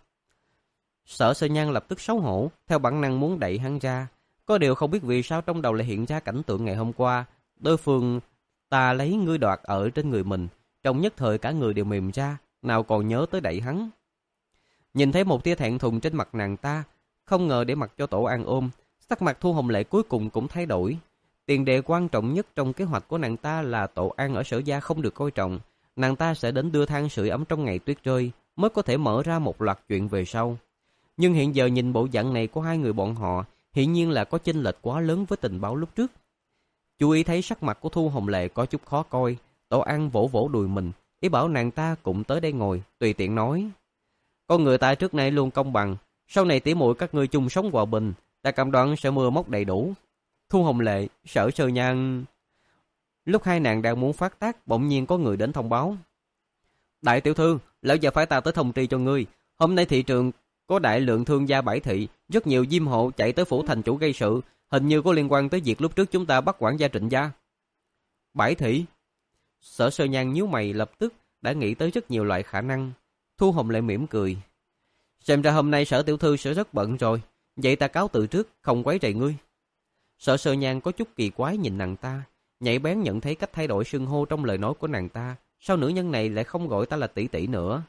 A: Sở Sơ Nhan lập tức xấu hổ, theo bản năng muốn đẩy hắn ra. Có điều không biết vì sao trong đầu lại hiện ra cảnh tượng ngày hôm qua, đối phương ta lấy ngươi đoạt ở trên người mình, trong nhất thời cả người đều mềm ra, nào còn nhớ tới đẩy hắn. Nhìn thấy một tia thẹn thùng trên mặt nàng ta, không ngờ để mặc cho Tổ An ôm, sắc mặt Thu Hồng Lệ cuối cùng cũng thay đổi. Tiền đề quan trọng nhất trong kế hoạch của nàng ta là Tổ An ở Sở gia không được coi trọng, nàng ta sẽ đến đưa than sưởi ấm trong ngày tuyết rơi, mới có thể mở ra một loạt chuyện về sau. Nhưng hiện giờ nhìn bộ dạng này của hai người bọn họ, hiển nhiên là có chênh lệch quá lớn với tình báo lúc trước. Chú ý thấy sắc mặt của Thu Hồng Lệ có chút khó coi, Tổ An vỗ vỗ đùi mình, ý bảo nàng ta cũng tới đây ngồi, tùy tiện nói. Con người ta trước nay luôn công bằng, sau này tỉ muội các ngươi chung sống hòa bình, ta cam đoan sẽ mưa móc đầy đủ. Thu Hồng Lệ, Sở Sơ Nhan. Lúc hai nàng đang muốn phát tác, bỗng nhiên có người đến thông báo. Đại tiểu thư, lão già phải ta tới thông tri cho ngươi, hôm nay thị trường có đại lượng thương gia Bãi thị, rất nhiều diêm hộ chạy tới phủ thành chủ gây sự, hình như có liên quan tới việc lúc trước chúng ta bắt quản gia Trịnh gia. Bãi thị? Sở Sơ Nhan nhíu mày lập tức đã nghĩ tới rất nhiều loại khả năng. Thu Hồng Lệ mỉm cười. Xem ra hôm nay Sở tiểu thư sẽ rất bận rồi, vậy ta cáo từ trước, không quấy rầy ngươi. Sở Sơ Nhan có chút kỳ quái nhìn nàng ta, nhạy bén nhận thấy cách thay đổi xưng hô trong lời nói của nàng ta, sao nữ nhân này lại không gọi ta là tỷ tỷ nữa?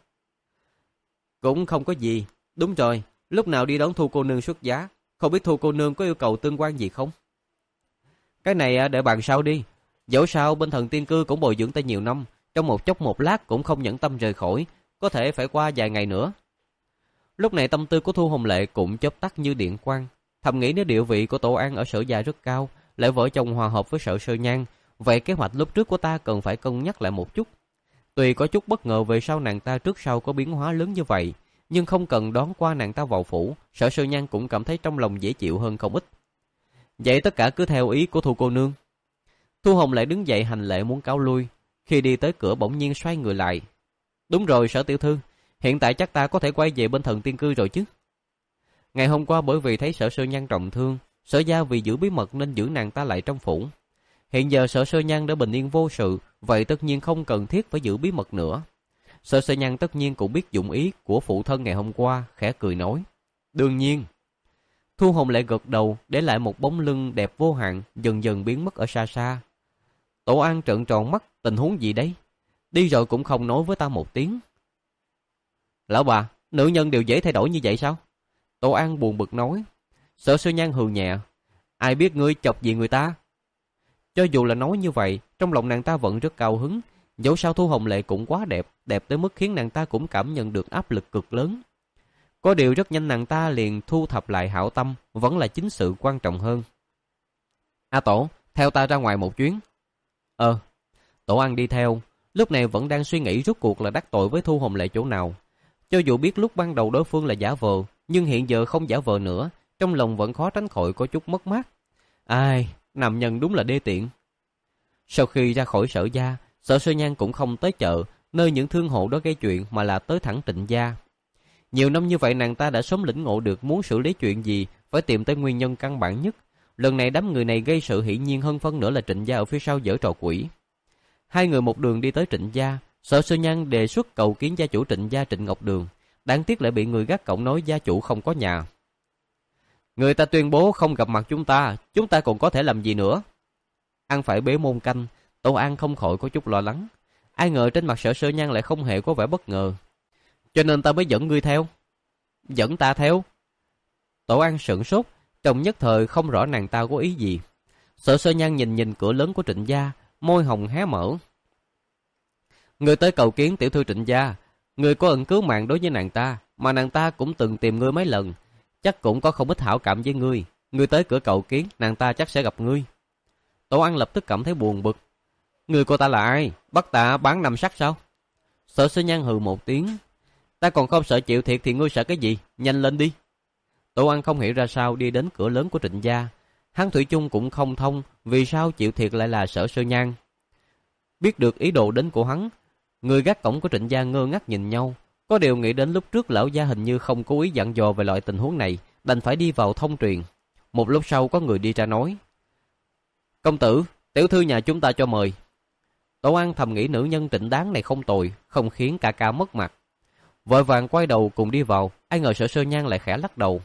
A: Cũng không có gì, đúng rồi, lúc nào đi đón Thu cô nương xuất giá, không biết Thu cô nương có yêu cầu tương quan gì không? Cái này để bàn sau đi, dẫu sao bên Thần Tiên Cư cũng bồi dưỡng ta nhiều năm, trong một chốc một lát cũng không nhẫn tâm rời khỏi, có thể phải qua vài ngày nữa. Lúc này tâm tư của Thu Hồng Lệ cũng chớp tắt như điện quang, thầm nghĩ nếu địa vị của Tổ An ở Sở gia rất cao, lại vợ chồng hòa hợp với Sở Sơ Nhan, vậy kế hoạch lúc trước của ta cần phải cân nhắc lại một chút. Tuy có chút bất ngờ về sau nàng ta trước sau có biến hóa lớn như vậy, nhưng không cần đón qua nàng ta vào phủ, Sở Sơ Nhan cũng cảm thấy trong lòng dễ chịu hơn không ít. Vậy tất cả cứ theo ý của Thu cô nương. Thu Hồng lại đứng dậy hành lễ muốn cáo lui, khi đi tới cửa bỗng nhiên xoay người lại. Đúng rồi Sở tiểu thư, hiện tại chắc ta có thể quay về bên Thần Tiên Cư rồi chứ. Ngày hôm qua bởi vì thấy Sở Sơ Nhan trọng thương, Sở gia vì giữ bí mật nên giữ nàng ta lại trong phủ. Hiện giờ Sở Sơ Nhan đã bình yên vô sự, vậy tất nhiên không cần thiết phải giữ bí mật nữa. Sở Sơ Nhan tất nhiên cũng biết dụng ý của phụ thân ngày hôm qua, khẽ cười nói. Đương nhiên. Thu Hồng lại gật đầu, để lại một bóng lưng đẹp vô hạn, dần dần biến mất ở xa xa. Tổ An trợn tròn mắt, tình huống gì đấy? Đi rồi cũng không nói với ta một tiếng. Lão bà, nữ nhân đều dễ thay đổi như vậy sao? Tổ An buồn bực nói. Sở Sơ Nhan hừ nhẹ. Ai biết ngươi chọc gì người ta? Cho dù là nói như vậy, trong lòng nàng ta vẫn rất cao hứng. Dẫu sao Thu Hồng Lệ cũng quá đẹp, đẹp tới mức khiến nàng ta cũng cảm nhận được áp lực cực lớn. Có điều rất nhanh nàng ta liền thu thập lại hảo tâm, vẫn là chính sự quan trọng hơn. A Tổ, theo ta ra ngoài một chuyến. Ờ, Tổ An đi theo, lúc này vẫn đang suy nghĩ rốt cuộc là đắc tội với Thu Hồng Lệ chỗ nào. Cho dù biết lúc ban đầu đối phương là giả vờ, nhưng hiện giờ không giả vờ nữa, trong lòng vẫn khó tránh khỏi có chút mất mát. Ai, nam nhân đúng là đê tiện. Sau khi ra khỏi Sở gia, Sở Sơ Nhan cũng không tới chợ, nơi những thương hộ đó gây chuyện mà là tới thẳng Trịnh gia. Nhiều năm như vậy nàng ta đã sớm lĩnh ngộ được muốn xử lý chuyện gì, phải tìm tới nguyên nhân căn bản nhất. Lần này đám người này gây sự hiển nhiên hơn phân nửa là Trịnh gia ở phía sau giở trò quỷ. Hai người một đường đi tới Trịnh gia, Sở Sơ Nhan đề xuất cầu kiến gia chủ Trịnh gia Trịnh Ngọc Đường. Đáng tiếc lại bị người gác cổng nói gia chủ không có nhà. Người ta tuyên bố không gặp mặt chúng ta, chúng ta còn có thể làm gì nữa? Ăn phải bế môn canh, Tô An không khỏi có chút lo lắng. Ai ngờ trên mặt Sở Sơ Nhan lại không hề có vẻ bất ngờ. Cho nên ta mới dẫn ngươi theo. Dẫn ta theo? Tô An sửng sốt, trong nhất thời không rõ nàng ta có ý gì. Sở Sơ Nhan nhìn nhìn cửa lớn của Trịnh gia, môi hồng hé mở. Ngươi tới cầu kiến tiểu thư Trịnh gia, ngươi có ân cứu mạng đối với nàng ta, mà nàng ta cũng từng tìm ngươi mấy lần, chắc cũng có không ít hảo cảm với ngươi. Ngươi tới cửa cầu kiến, nàng ta chắc sẽ gặp ngươi. Tô An lập tức cảm thấy buồn bực. Người cô ta là ai? Bắt ta bán nằm sắt sao? Sở Sơ Nhan hừ một tiếng. Ta còn không sợ chịu thiệt thì ngươi sợ cái gì? Nhanh lên đi. Tô An không hiểu ra sao đi đến cửa lớn của Trịnh gia. Hắn thủy chung cũng không thông vì sao chịu thiệt lại là Sở Sơ Nhan. Biết được ý đồ đến của hắn, người gác cổng của Trịnh gia ngơ ngác nhìn nhau. Có điều nghĩ đến lúc trước lão gia hình như không cố ý dặn dò về loại tình huống này, đành phải đi vào thông truyền. Một lúc sau có người đi ra nói: Công tử, tiểu thư nhà chúng ta cho mời. Tô An thầm nghĩ nữ nhân Trịnh Đáng này không tồi, không khiến ca ca mất mặt. Vội vàng quay đầu cùng đi vào, ai ngờ Sở Sơ Nhan lại khẽ lắc đầu.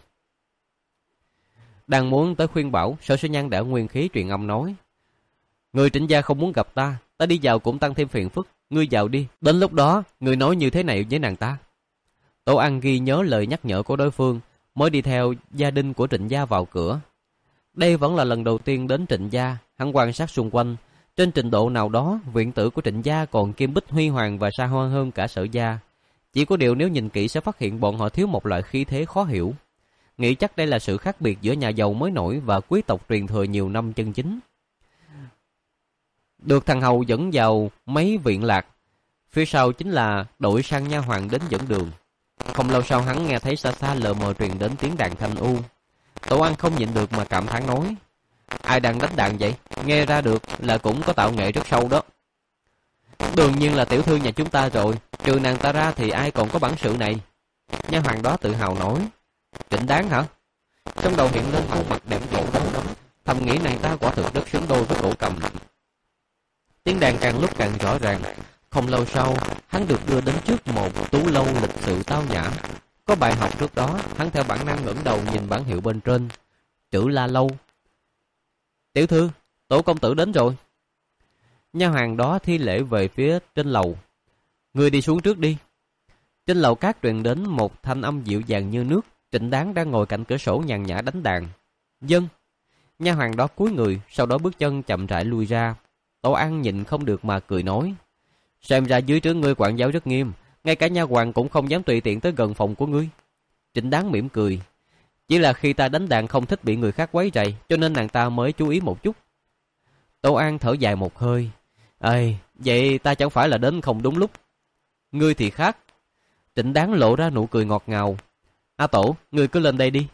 A: Đang muốn tới khuyên bảo, Sở Sơ Nhan đã nguyên khí truyền âm nói: Người Trịnh gia không muốn gặp ta, ta đi vào cũng tăng thêm phiền phức, ngươi vào đi, đến lúc đó ngươi nói như thế này với nàng ta. Tô An ghi nhớ lời nhắc nhở của đối phương, mới đi theo gia đình của Trịnh gia vào cửa. Đây vẫn là lần đầu tiên đến Trịnh gia, hắn quan sát xung quanh. Trên trình độ nào đó, viện tử của Trịnh gia còn kim bích huy hoàng và xa hoa hơn cả Sở gia. Chỉ có điều nếu nhìn kỹ sẽ phát hiện bọn họ thiếu một loại khí thế khó hiểu. Nghĩ chắc đây là sự khác biệt giữa nhà giàu mới nổi và quý tộc truyền thừa nhiều năm chân chính. Được thằng hầu dẫn vào mấy viện lạc, phía sau chính là đội sang nha hoàng đến dẫn đường. Không lâu sau hắn nghe thấy xa xa lờ mờ truyền đến tiếng đàn thanh u. Tô An không nhịn được mà cảm thán nói: Ai đang đánh đàn vậy? Nghe ra được là cũng có tạo nghệ rất sâu đó. Đương nhiên là tiểu thư nhà chúng ta rồi, trừ nàng ta ra thì ai còn có bản sự này. Nha hoàng đó tự hào nói: Trịnh Đáng hả? Trong đầu hiện lên khuôn mặt đẹp cổ đó, thầm nghĩ nàng ta quả thực rất xứng đôi với cổ cầm. Tiếng đàn càng lúc càng rõ ràng. Không lâu sau, hắn được đưa đến trước một tú lâu lịch sự tao nhã. Có bài học trước đó, hắn theo bản năng ngẩng đầu nhìn bảng hiệu bên trên, chữ La Lâu. Tiểu thư, tổ công tử đến rồi. Nha hoàng đó thi lễ về phía trên lầu. Người đi xuống trước đi. Trên lầu cát truyền đến một thanh âm dịu dàng như nước. Trịnh Đáng đang ngồi cạnh cửa sổ nhàn nhã đánh đàn. Dân. Nha hoàng đó cúi người, sau đó bước chân chậm rãi lui ra. Tô An nhịn không được mà cười nói: Xem ra dưới trướng ngươi quản giáo rất nghiêm, ngay cả nha hoàng cũng không dám tùy tiện tới gần phòng của ngươi. Trịnh Đáng mỉm cười: Chỉ là khi ta đánh đàn không thích bị người khác quấy rầy, cho nên nàng ta mới chú ý một chút. Tô An thở dài một hơi: Ê, vậy ta chẳng phải là đến không đúng lúc. Ngươi thì khác. Trịnh Đáng lộ ra nụ cười ngọt ngào: A Tổ, ngươi cứ lên đây đi.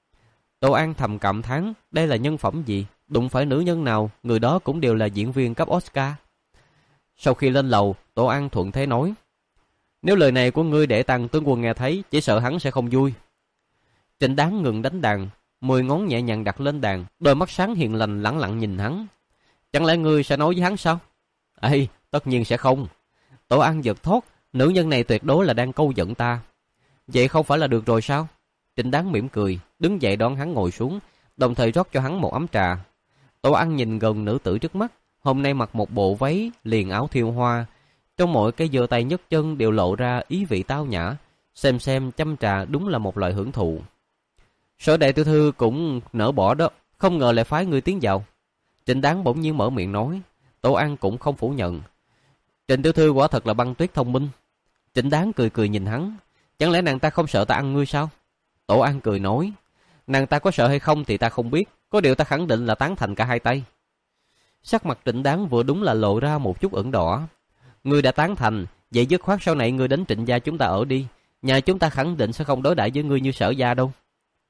A: Tô An thầm cảm thán, đây là nhân phẩm gì? Đụng phải nữ nhân nào, người đó cũng đều là diễn viên cấp Oscar. Sau khi lên lầu, Tô An thuận thế nói: Nếu lời này của ngươi để Tăng tướng quân nghe thấy, chỉ sợ hắn sẽ không vui. Trịnh Đáng ngừng đánh đàn, mười ngón nhẹ nhàng đặt lên đàn, đôi mắt sáng hiền lành lẳng lặng nhìn hắn. Chẳng lẽ ngươi sẽ nói với hắn sao? Ê, tất nhiên sẽ không. Tô An giật thót, nữ nhân này tuyệt đối là đang câu giận ta. Vậy không phải là được rồi sao? Trịnh Đáng mỉm cười, đứng dậy đón hắn ngồi xuống, đồng thời rót cho hắn một ấm trà. Tô An nhìn gần nữ tử trước mắt, hôm nay mặc một bộ váy liền áo thiêu hoa, trong mỗi cái giơ tay nhấc chân đều lộ ra ý vị tao nhã, xem xem chăm trà đúng là một loại hưởng thụ. Sở đại tiểu thư cũng nỡ bỏ đó, không ngờ lại phái người tiến vào. Trịnh Đáng bỗng nhiên mở miệng nói. Tô An cũng không phủ nhận. Trịnh tiểu thư quả thật là băng tuyết thông minh. Trịnh Đáng cười cười nhìn hắn. Chẳng lẽ nàng ta không sợ ta ăn ngươi sao? Tô An cười nói. Nàng ta có sợ hay không thì ta không biết, có điều ta khẳng định là tán thành cả hai tay. Sắc mặt Trịnh Đáng vừa đúng là lộ ra một chút ửng đỏ. Ngươi đã tán thành, vậy dứt khoát sau này ngươi đến Trịnh gia chúng ta ở đi. Nhà chúng ta khẳng định sẽ không đối đãi với ngươi như Sở gia đâu.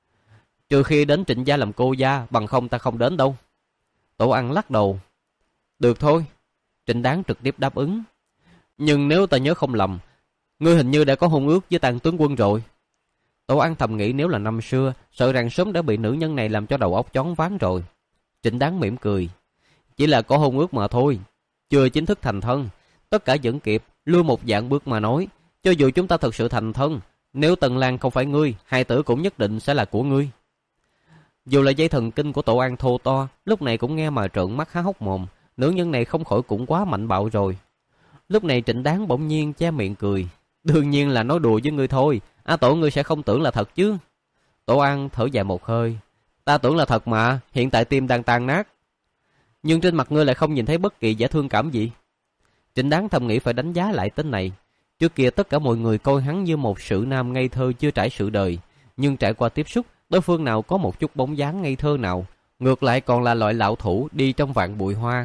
A: Trừ khi đến Trịnh gia làm cô gia, bằng không ta không đến đâu. Tô An lắc đầu. Được thôi. Trịnh Đáng trực tiếp đáp ứng. Nhưng nếu ta nhớ không lầm, ngươi hình như đã có hôn ước với Tàng tướng quân rồi. Tô An thầm nghĩ nếu là năm xưa, sợ rằng sớm đã bị nữ nhân này làm cho đầu óc choáng váng rồi. Trịnh Đáng mỉm cười. Chỉ là có hôn ước mà thôi, chưa chính thức thành thân. Tất cả vẫn kịp, lui một dạng bước mà nói. Cho dù chúng ta thật sự thành thân, nếu Tần Lan không phải ngươi, hai tử cũng nhất định sẽ là của ngươi. Dù là dây thần kinh của Tổ An thô to, lúc này cũng nghe mà trợn mắt há hốc mồm. Nữ nhân này không khỏi cũng quá mạnh bạo rồi. Lúc này Trịnh Đáng bỗng nhiên che miệng cười. Đương nhiên là nói đùa với ngươi thôi. A Tổ ngươi sẽ không tưởng là thật chứ. Tổ An thở dài một hơi. Ta tưởng là thật mà, hiện tại tim đang tan nát. Nhưng trên mặt ngươi lại không nhìn thấy bất kỳ vẻ thương cảm gì. Trịnh Đáng thầm nghĩ phải đánh giá lại tên này. Trước kia tất cả mọi người coi hắn như một sử nam ngây thơ chưa trải sự đời. Nhưng trải qua tiếp xúc, đối phương nào có một chút bóng dáng ngây thơ nào. Ngược lại còn là loại lão thủ đi trong vạn bụi hoa.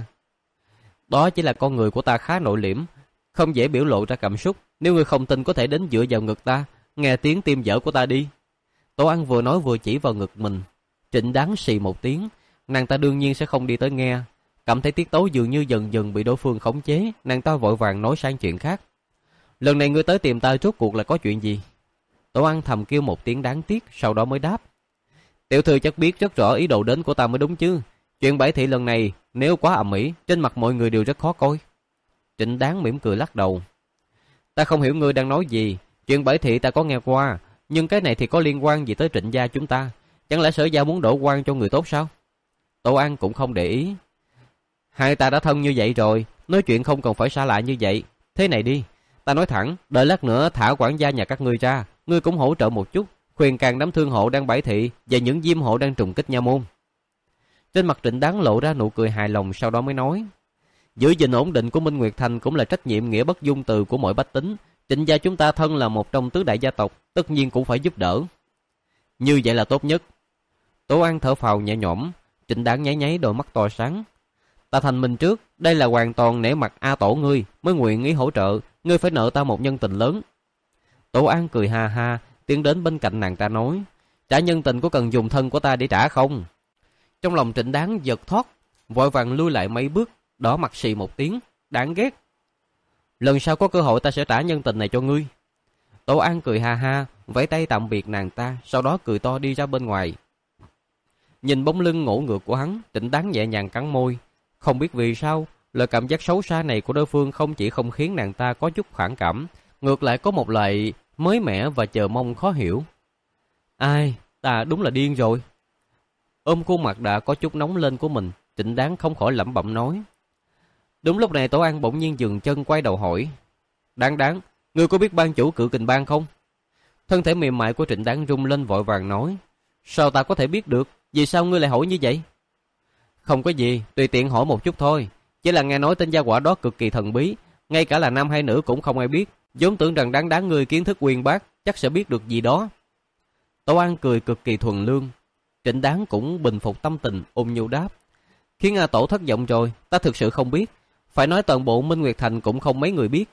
A: Đó chỉ là con người của ta khá nội liễm, không dễ biểu lộ ra cảm xúc. Nếu ngươi không tin có thể đến dựa vào ngực ta, nghe tiếng tim dở của ta đi. Tổ Ăn vừa nói vừa chỉ vào ngực mình. Trịnh Đáng xì một tiếng. Nàng ta đương nhiên sẽ không đi tới nghe. Cảm thấy tiết tấu dường như dần dần bị đối phương khống chế, nàng ta vội vàng nói sang chuyện khác. Lần này ngươi tới tìm ta rốt cuộc là có chuyện gì? Tổ Ăn thầm kêu một tiếng đáng tiếc, sau đó mới đáp. Tiểu thư chắc biết rất rõ ý đồ đến của ta mới đúng chứ. Chuyện Bảy Thị lần này nếu quá ầm ĩ, trên mặt mọi người đều rất khó coi. Trịnh Đáng mỉm cười lắc đầu. Ta không hiểu ngươi đang nói gì. Chuyện Bảy Thị ta có nghe qua, nhưng cái này thì có liên quan gì tới Trịnh gia chúng ta? Chẳng lẽ Sở gia muốn đổ quan cho người tốt sao? Tổ An cũng không để ý. Hai ta đã thân như vậy rồi, nói chuyện không cần phải xa lạ như vậy. Thế này đi, ta nói thẳng, đợi lát nữa thả quản gia nhà các ngươi ra, ngươi cũng hỗ trợ một chút, khuyên can đám thương hộ đang Bảy Thị và những diêm hộ đang trùng kích nha môn. Trên mặt Trịnh Đáng lộ ra nụ cười hài lòng, sau đó mới nói. Giữ gìn ổn định của Minh Nguyệt Thành cũng là trách nhiệm nghĩa bất dung từ của mọi bách tính. Trịnh gia chúng ta thân là một trong tứ đại gia tộc, tất nhiên cũng phải giúp đỡ. Như vậy là tốt nhất. Tổ An thở phào nhẹ nhõm. Trịnh Đáng nháy nháy đôi mắt to sáng. Ta thành minh trước, đây là hoàn toàn nể mặt A Tổ ngươi, mới nguyện ý hỗ trợ, ngươi phải nợ ta một nhân tình lớn. Tổ An cười ha ha, tiến đến bên cạnh nàng ta nói. Trả nhân tình có cần dùng thân của ta để trả không? Trong lòng Trịnh Đáng giật thoát, vội vàng lui lại mấy bước, đỏ mặt xì một tiếng, đáng ghét. Lần sau có cơ hội ta sẽ trả nhân tình này cho ngươi. Tổ An cười ha ha, vẫy tay tạm biệt nàng ta, sau đó cười to đi ra bên ngoài. Nhìn bóng lưng ngổ ngược của hắn, Trịnh Đáng nhẹ nhàng cắn môi. Không biết vì sao, lời cảm giác xấu xa này của đối phương không chỉ không khiến nàng ta có chút phản cảm, ngược lại có một loại mới mẻ và chờ mong khó hiểu. Ai, ta đúng là điên rồi. Ôm khuôn mặt đã có chút nóng lên của mình, Trịnh Đáng không khỏi lẩm bẩm nói. Đúng lúc này Tổ An bỗng nhiên dừng chân quay đầu hỏi. Đáng Đáng, ngươi có biết ban chủ Cự Kình Bang không? Thân thể mềm mại của Trịnh Đáng rung lên vội vàng nói. Sao ta có thể biết được? Vì sao ngươi lại hỏi như vậy? Không có gì, tùy tiện hỏi một chút thôi. Chỉ là nghe nói tên gia quả đó cực kỳ thần bí, ngay cả là nam hay nữ cũng không ai biết. Vốn tưởng rằng Đáng Đáng ngươi kiến thức uyên bác, chắc sẽ biết được gì đó. Tổ An cười cực kỳ thuần lương. Trịnh Đáng cũng bình phục tâm tình, ôn nhu đáp. Khiến A Tổ thất vọng rồi, ta thực sự không biết. Phải nói toàn bộ Minh Nguyệt Thành cũng không mấy người biết.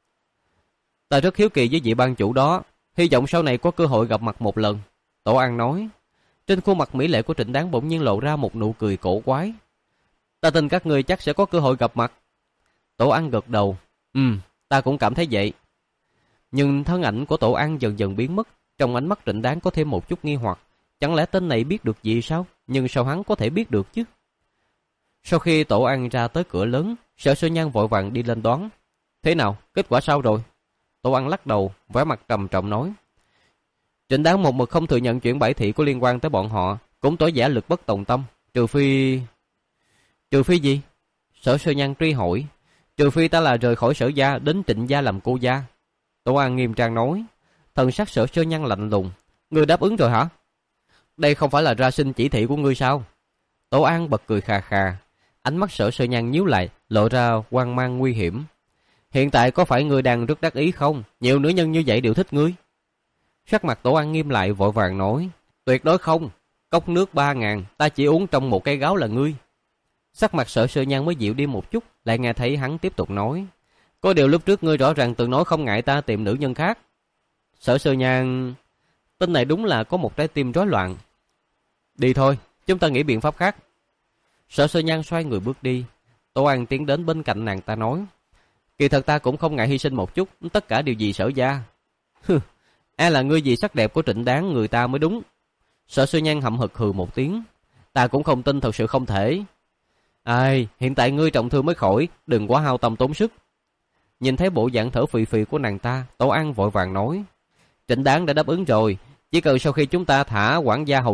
A: Ta rất hiếu kỳ với vị ban chủ đó, hy vọng sau này có cơ hội gặp mặt một lần. Tổ An nói. Trên khuôn mặt mỹ lệ của Trịnh Đáng bỗng nhiên lộ ra một nụ cười cổ quái. Ta tin các ngươi chắc sẽ có cơ hội gặp mặt. Tổ An gật đầu. Ừ, ta cũng cảm thấy vậy. Nhưng thân ảnh của Tổ An dần dần biến mất. Trong ánh mắt Trịnh Đáng có thêm một chút nghi hoặc. Chẳng lẽ tên này biết được gì sao? Nhưng sao hắn có thể biết được chứ? Sau khi Tổ An ra tới cửa lớn, Sở Sơ Nhan vội vàng đi lên đón. Thế nào? Kết quả sao rồi? Tổ An lắc đầu, vẻ mặt trầm trọng nói. Trịnh Đáng một mực không thừa nhận chuyện Bảy Thị có liên quan tới bọn họ, cũng tỏ vẻ lực bất tòng tâm. Trừ phi... Trừ phi gì? Sở Sơ Nhan truy hỏi. Trừ phi ta là rời khỏi Sở gia đến Trịnh gia làm cô gia. Tổ An nghiêm trang nói. Thần sắc Sở Sơ Nhan lạnh lùng. Ngươi đáp ứng rồi hả? Đây không phải là ra xin chỉ thị của ngươi sao? Tổ An bật cười khà khà. Ánh mắt Sở Sơ Nhan nhíu lại, lộ ra hoang mang nguy hiểm. Hiện tại có phải ngươi đang rất đắc ý không? Nhiều nữ nhân như vậy đều thích ngươi. Sắc mặt Tổ An nghiêm lại vội vàng nói. Tuyệt đối không. Cốc nước ba ngàn, ta chỉ uống trong một cái gáo là ngươi. Sắc mặt Sở Sơ Nhan mới dịu đi một chút, lại nghe thấy hắn tiếp tục nói. Có điều lúc trước ngươi rõ ràng từng nói không ngại ta tìm nữ nhân khác. Sở Sơ Nhan... Tên này đúng là có một trái tim rối loạn. Đi thôi, chúng ta nghĩ biện pháp khác. Sở Sơ Nhan xoay người bước đi. Tổ An tiến đến bên cạnh nàng ta nói. Kỳ thật ta cũng không ngại hy sinh một chút, tất cả đều vì Sở gia. Hừ, e là ngươi vì sắc đẹp của Trịnh Đáng người ta mới đúng. Sở Sơ Nhan hậm hực hừ một tiếng. Ta cũng không tin, thật sự không thể. Ai, hiện tại ngươi trọng thương mới khỏi, đừng quá hao tâm tốn sức. Nhìn thấy bộ dạng thở phì phì của nàng ta, Tổ An vội vàng nói. Trịnh Đáng đã đáp ứng rồi, chỉ cần sau khi chúng ta thả quản gia hầu dân,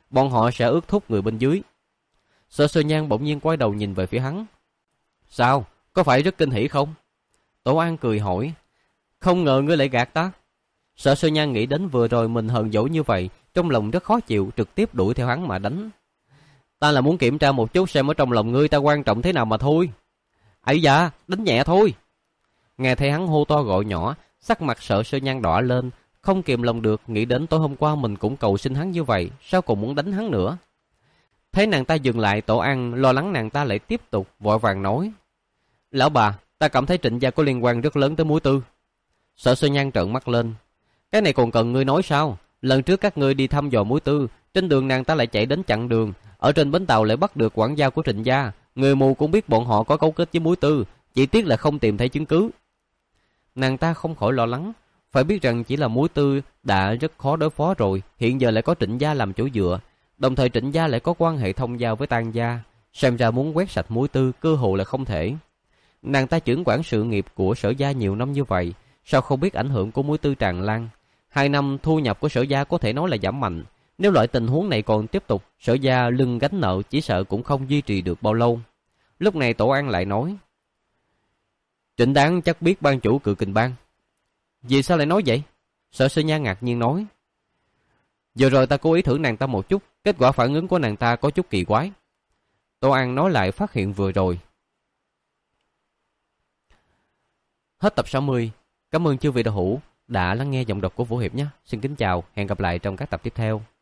A: bọn họ sẽ ước thúc người bên dưới. Sở Sơ Nhan bỗng nhiên quay đầu nhìn về phía hắn. Sao? Có phải rất kinh hỉ không? Tổ An cười hỏi. Không ngờ ngươi lại gạt ta. Sở Sơ Nhan nghĩ đến vừa rồi mình hờn dỗi như vậy, trong lòng rất khó chịu, trực tiếp đuổi theo hắn mà đánh. Ta là muốn kiểm tra một chút xem ở trong lòng ngươi ta quan trọng thế nào mà thôi. Ấy da, đánh nhẹ thôi. Nghe thấy hắn hô to gọi nhỏ, sắc mặt Sở Sơ Nhan đỏ lên, không kìm lòng được, nghĩ đến tối hôm qua mình cũng cầu xin hắn như vậy, sao còn muốn đánh hắn nữa. Thấy nàng ta dừng lại, Tổ An lo lắng nàng ta lại tiếp tục, vội vàng nói. Lão bà, ta cảm thấy Trịnh gia có liên quan rất lớn tới muối tư. Sở Sơ Nhan trợn mắt lên. Cái này còn cần ngươi nói sao? Lần trước các ngươi đi thăm dò muối tư, trên đường nàng ta lại chạy đến chặn đường, ở trên bến tàu lại bắt được quản gia của Trịnh gia. Người mù cũng biết bọn họ có cấu kết với muối tư, chỉ tiếc là không tìm thấy chứng cứ. Nàng ta không khỏi lo lắng, phải biết rằng chỉ là muối tư đã rất khó đối phó rồi, hiện giờ lại có Trịnh gia làm chỗ dựa, đồng thời Trịnh gia lại có quan hệ thông giao với Tang gia, xem ra muốn quét sạch muối tư cơ hội là không thể. Nàng ta trưởng quản sự nghiệp của Sở gia nhiều năm như vậy, sao không biết ảnh hưởng của muối tư tràn lan. Hai năm thu nhập của Sở gia có thể nói là giảm mạnh, nếu loại tình huống này còn tiếp tục, Sở gia lưng gánh nợ chỉ sợ cũng không duy trì được bao lâu. Lúc này Tổ An lại nói. Trịnh Đáng chắc biết ban chủ Cự Kình Bang. Vì sao lại nói vậy? Sở Sơ Nhan ngạc nhiên nói. Giờ rồi ta cố ý thử nàng ta một chút, kết quả phản ứng của nàng ta có chút kỳ quái. Tổ An nói lại phát hiện vừa rồi. Hết tập sáu mươi. Cảm ơn chư vị đạo hữu đã lắng nghe giọng đọc của Vũ Hiệp nhé. Xin kính chào, hẹn gặp lại trong các tập tiếp theo.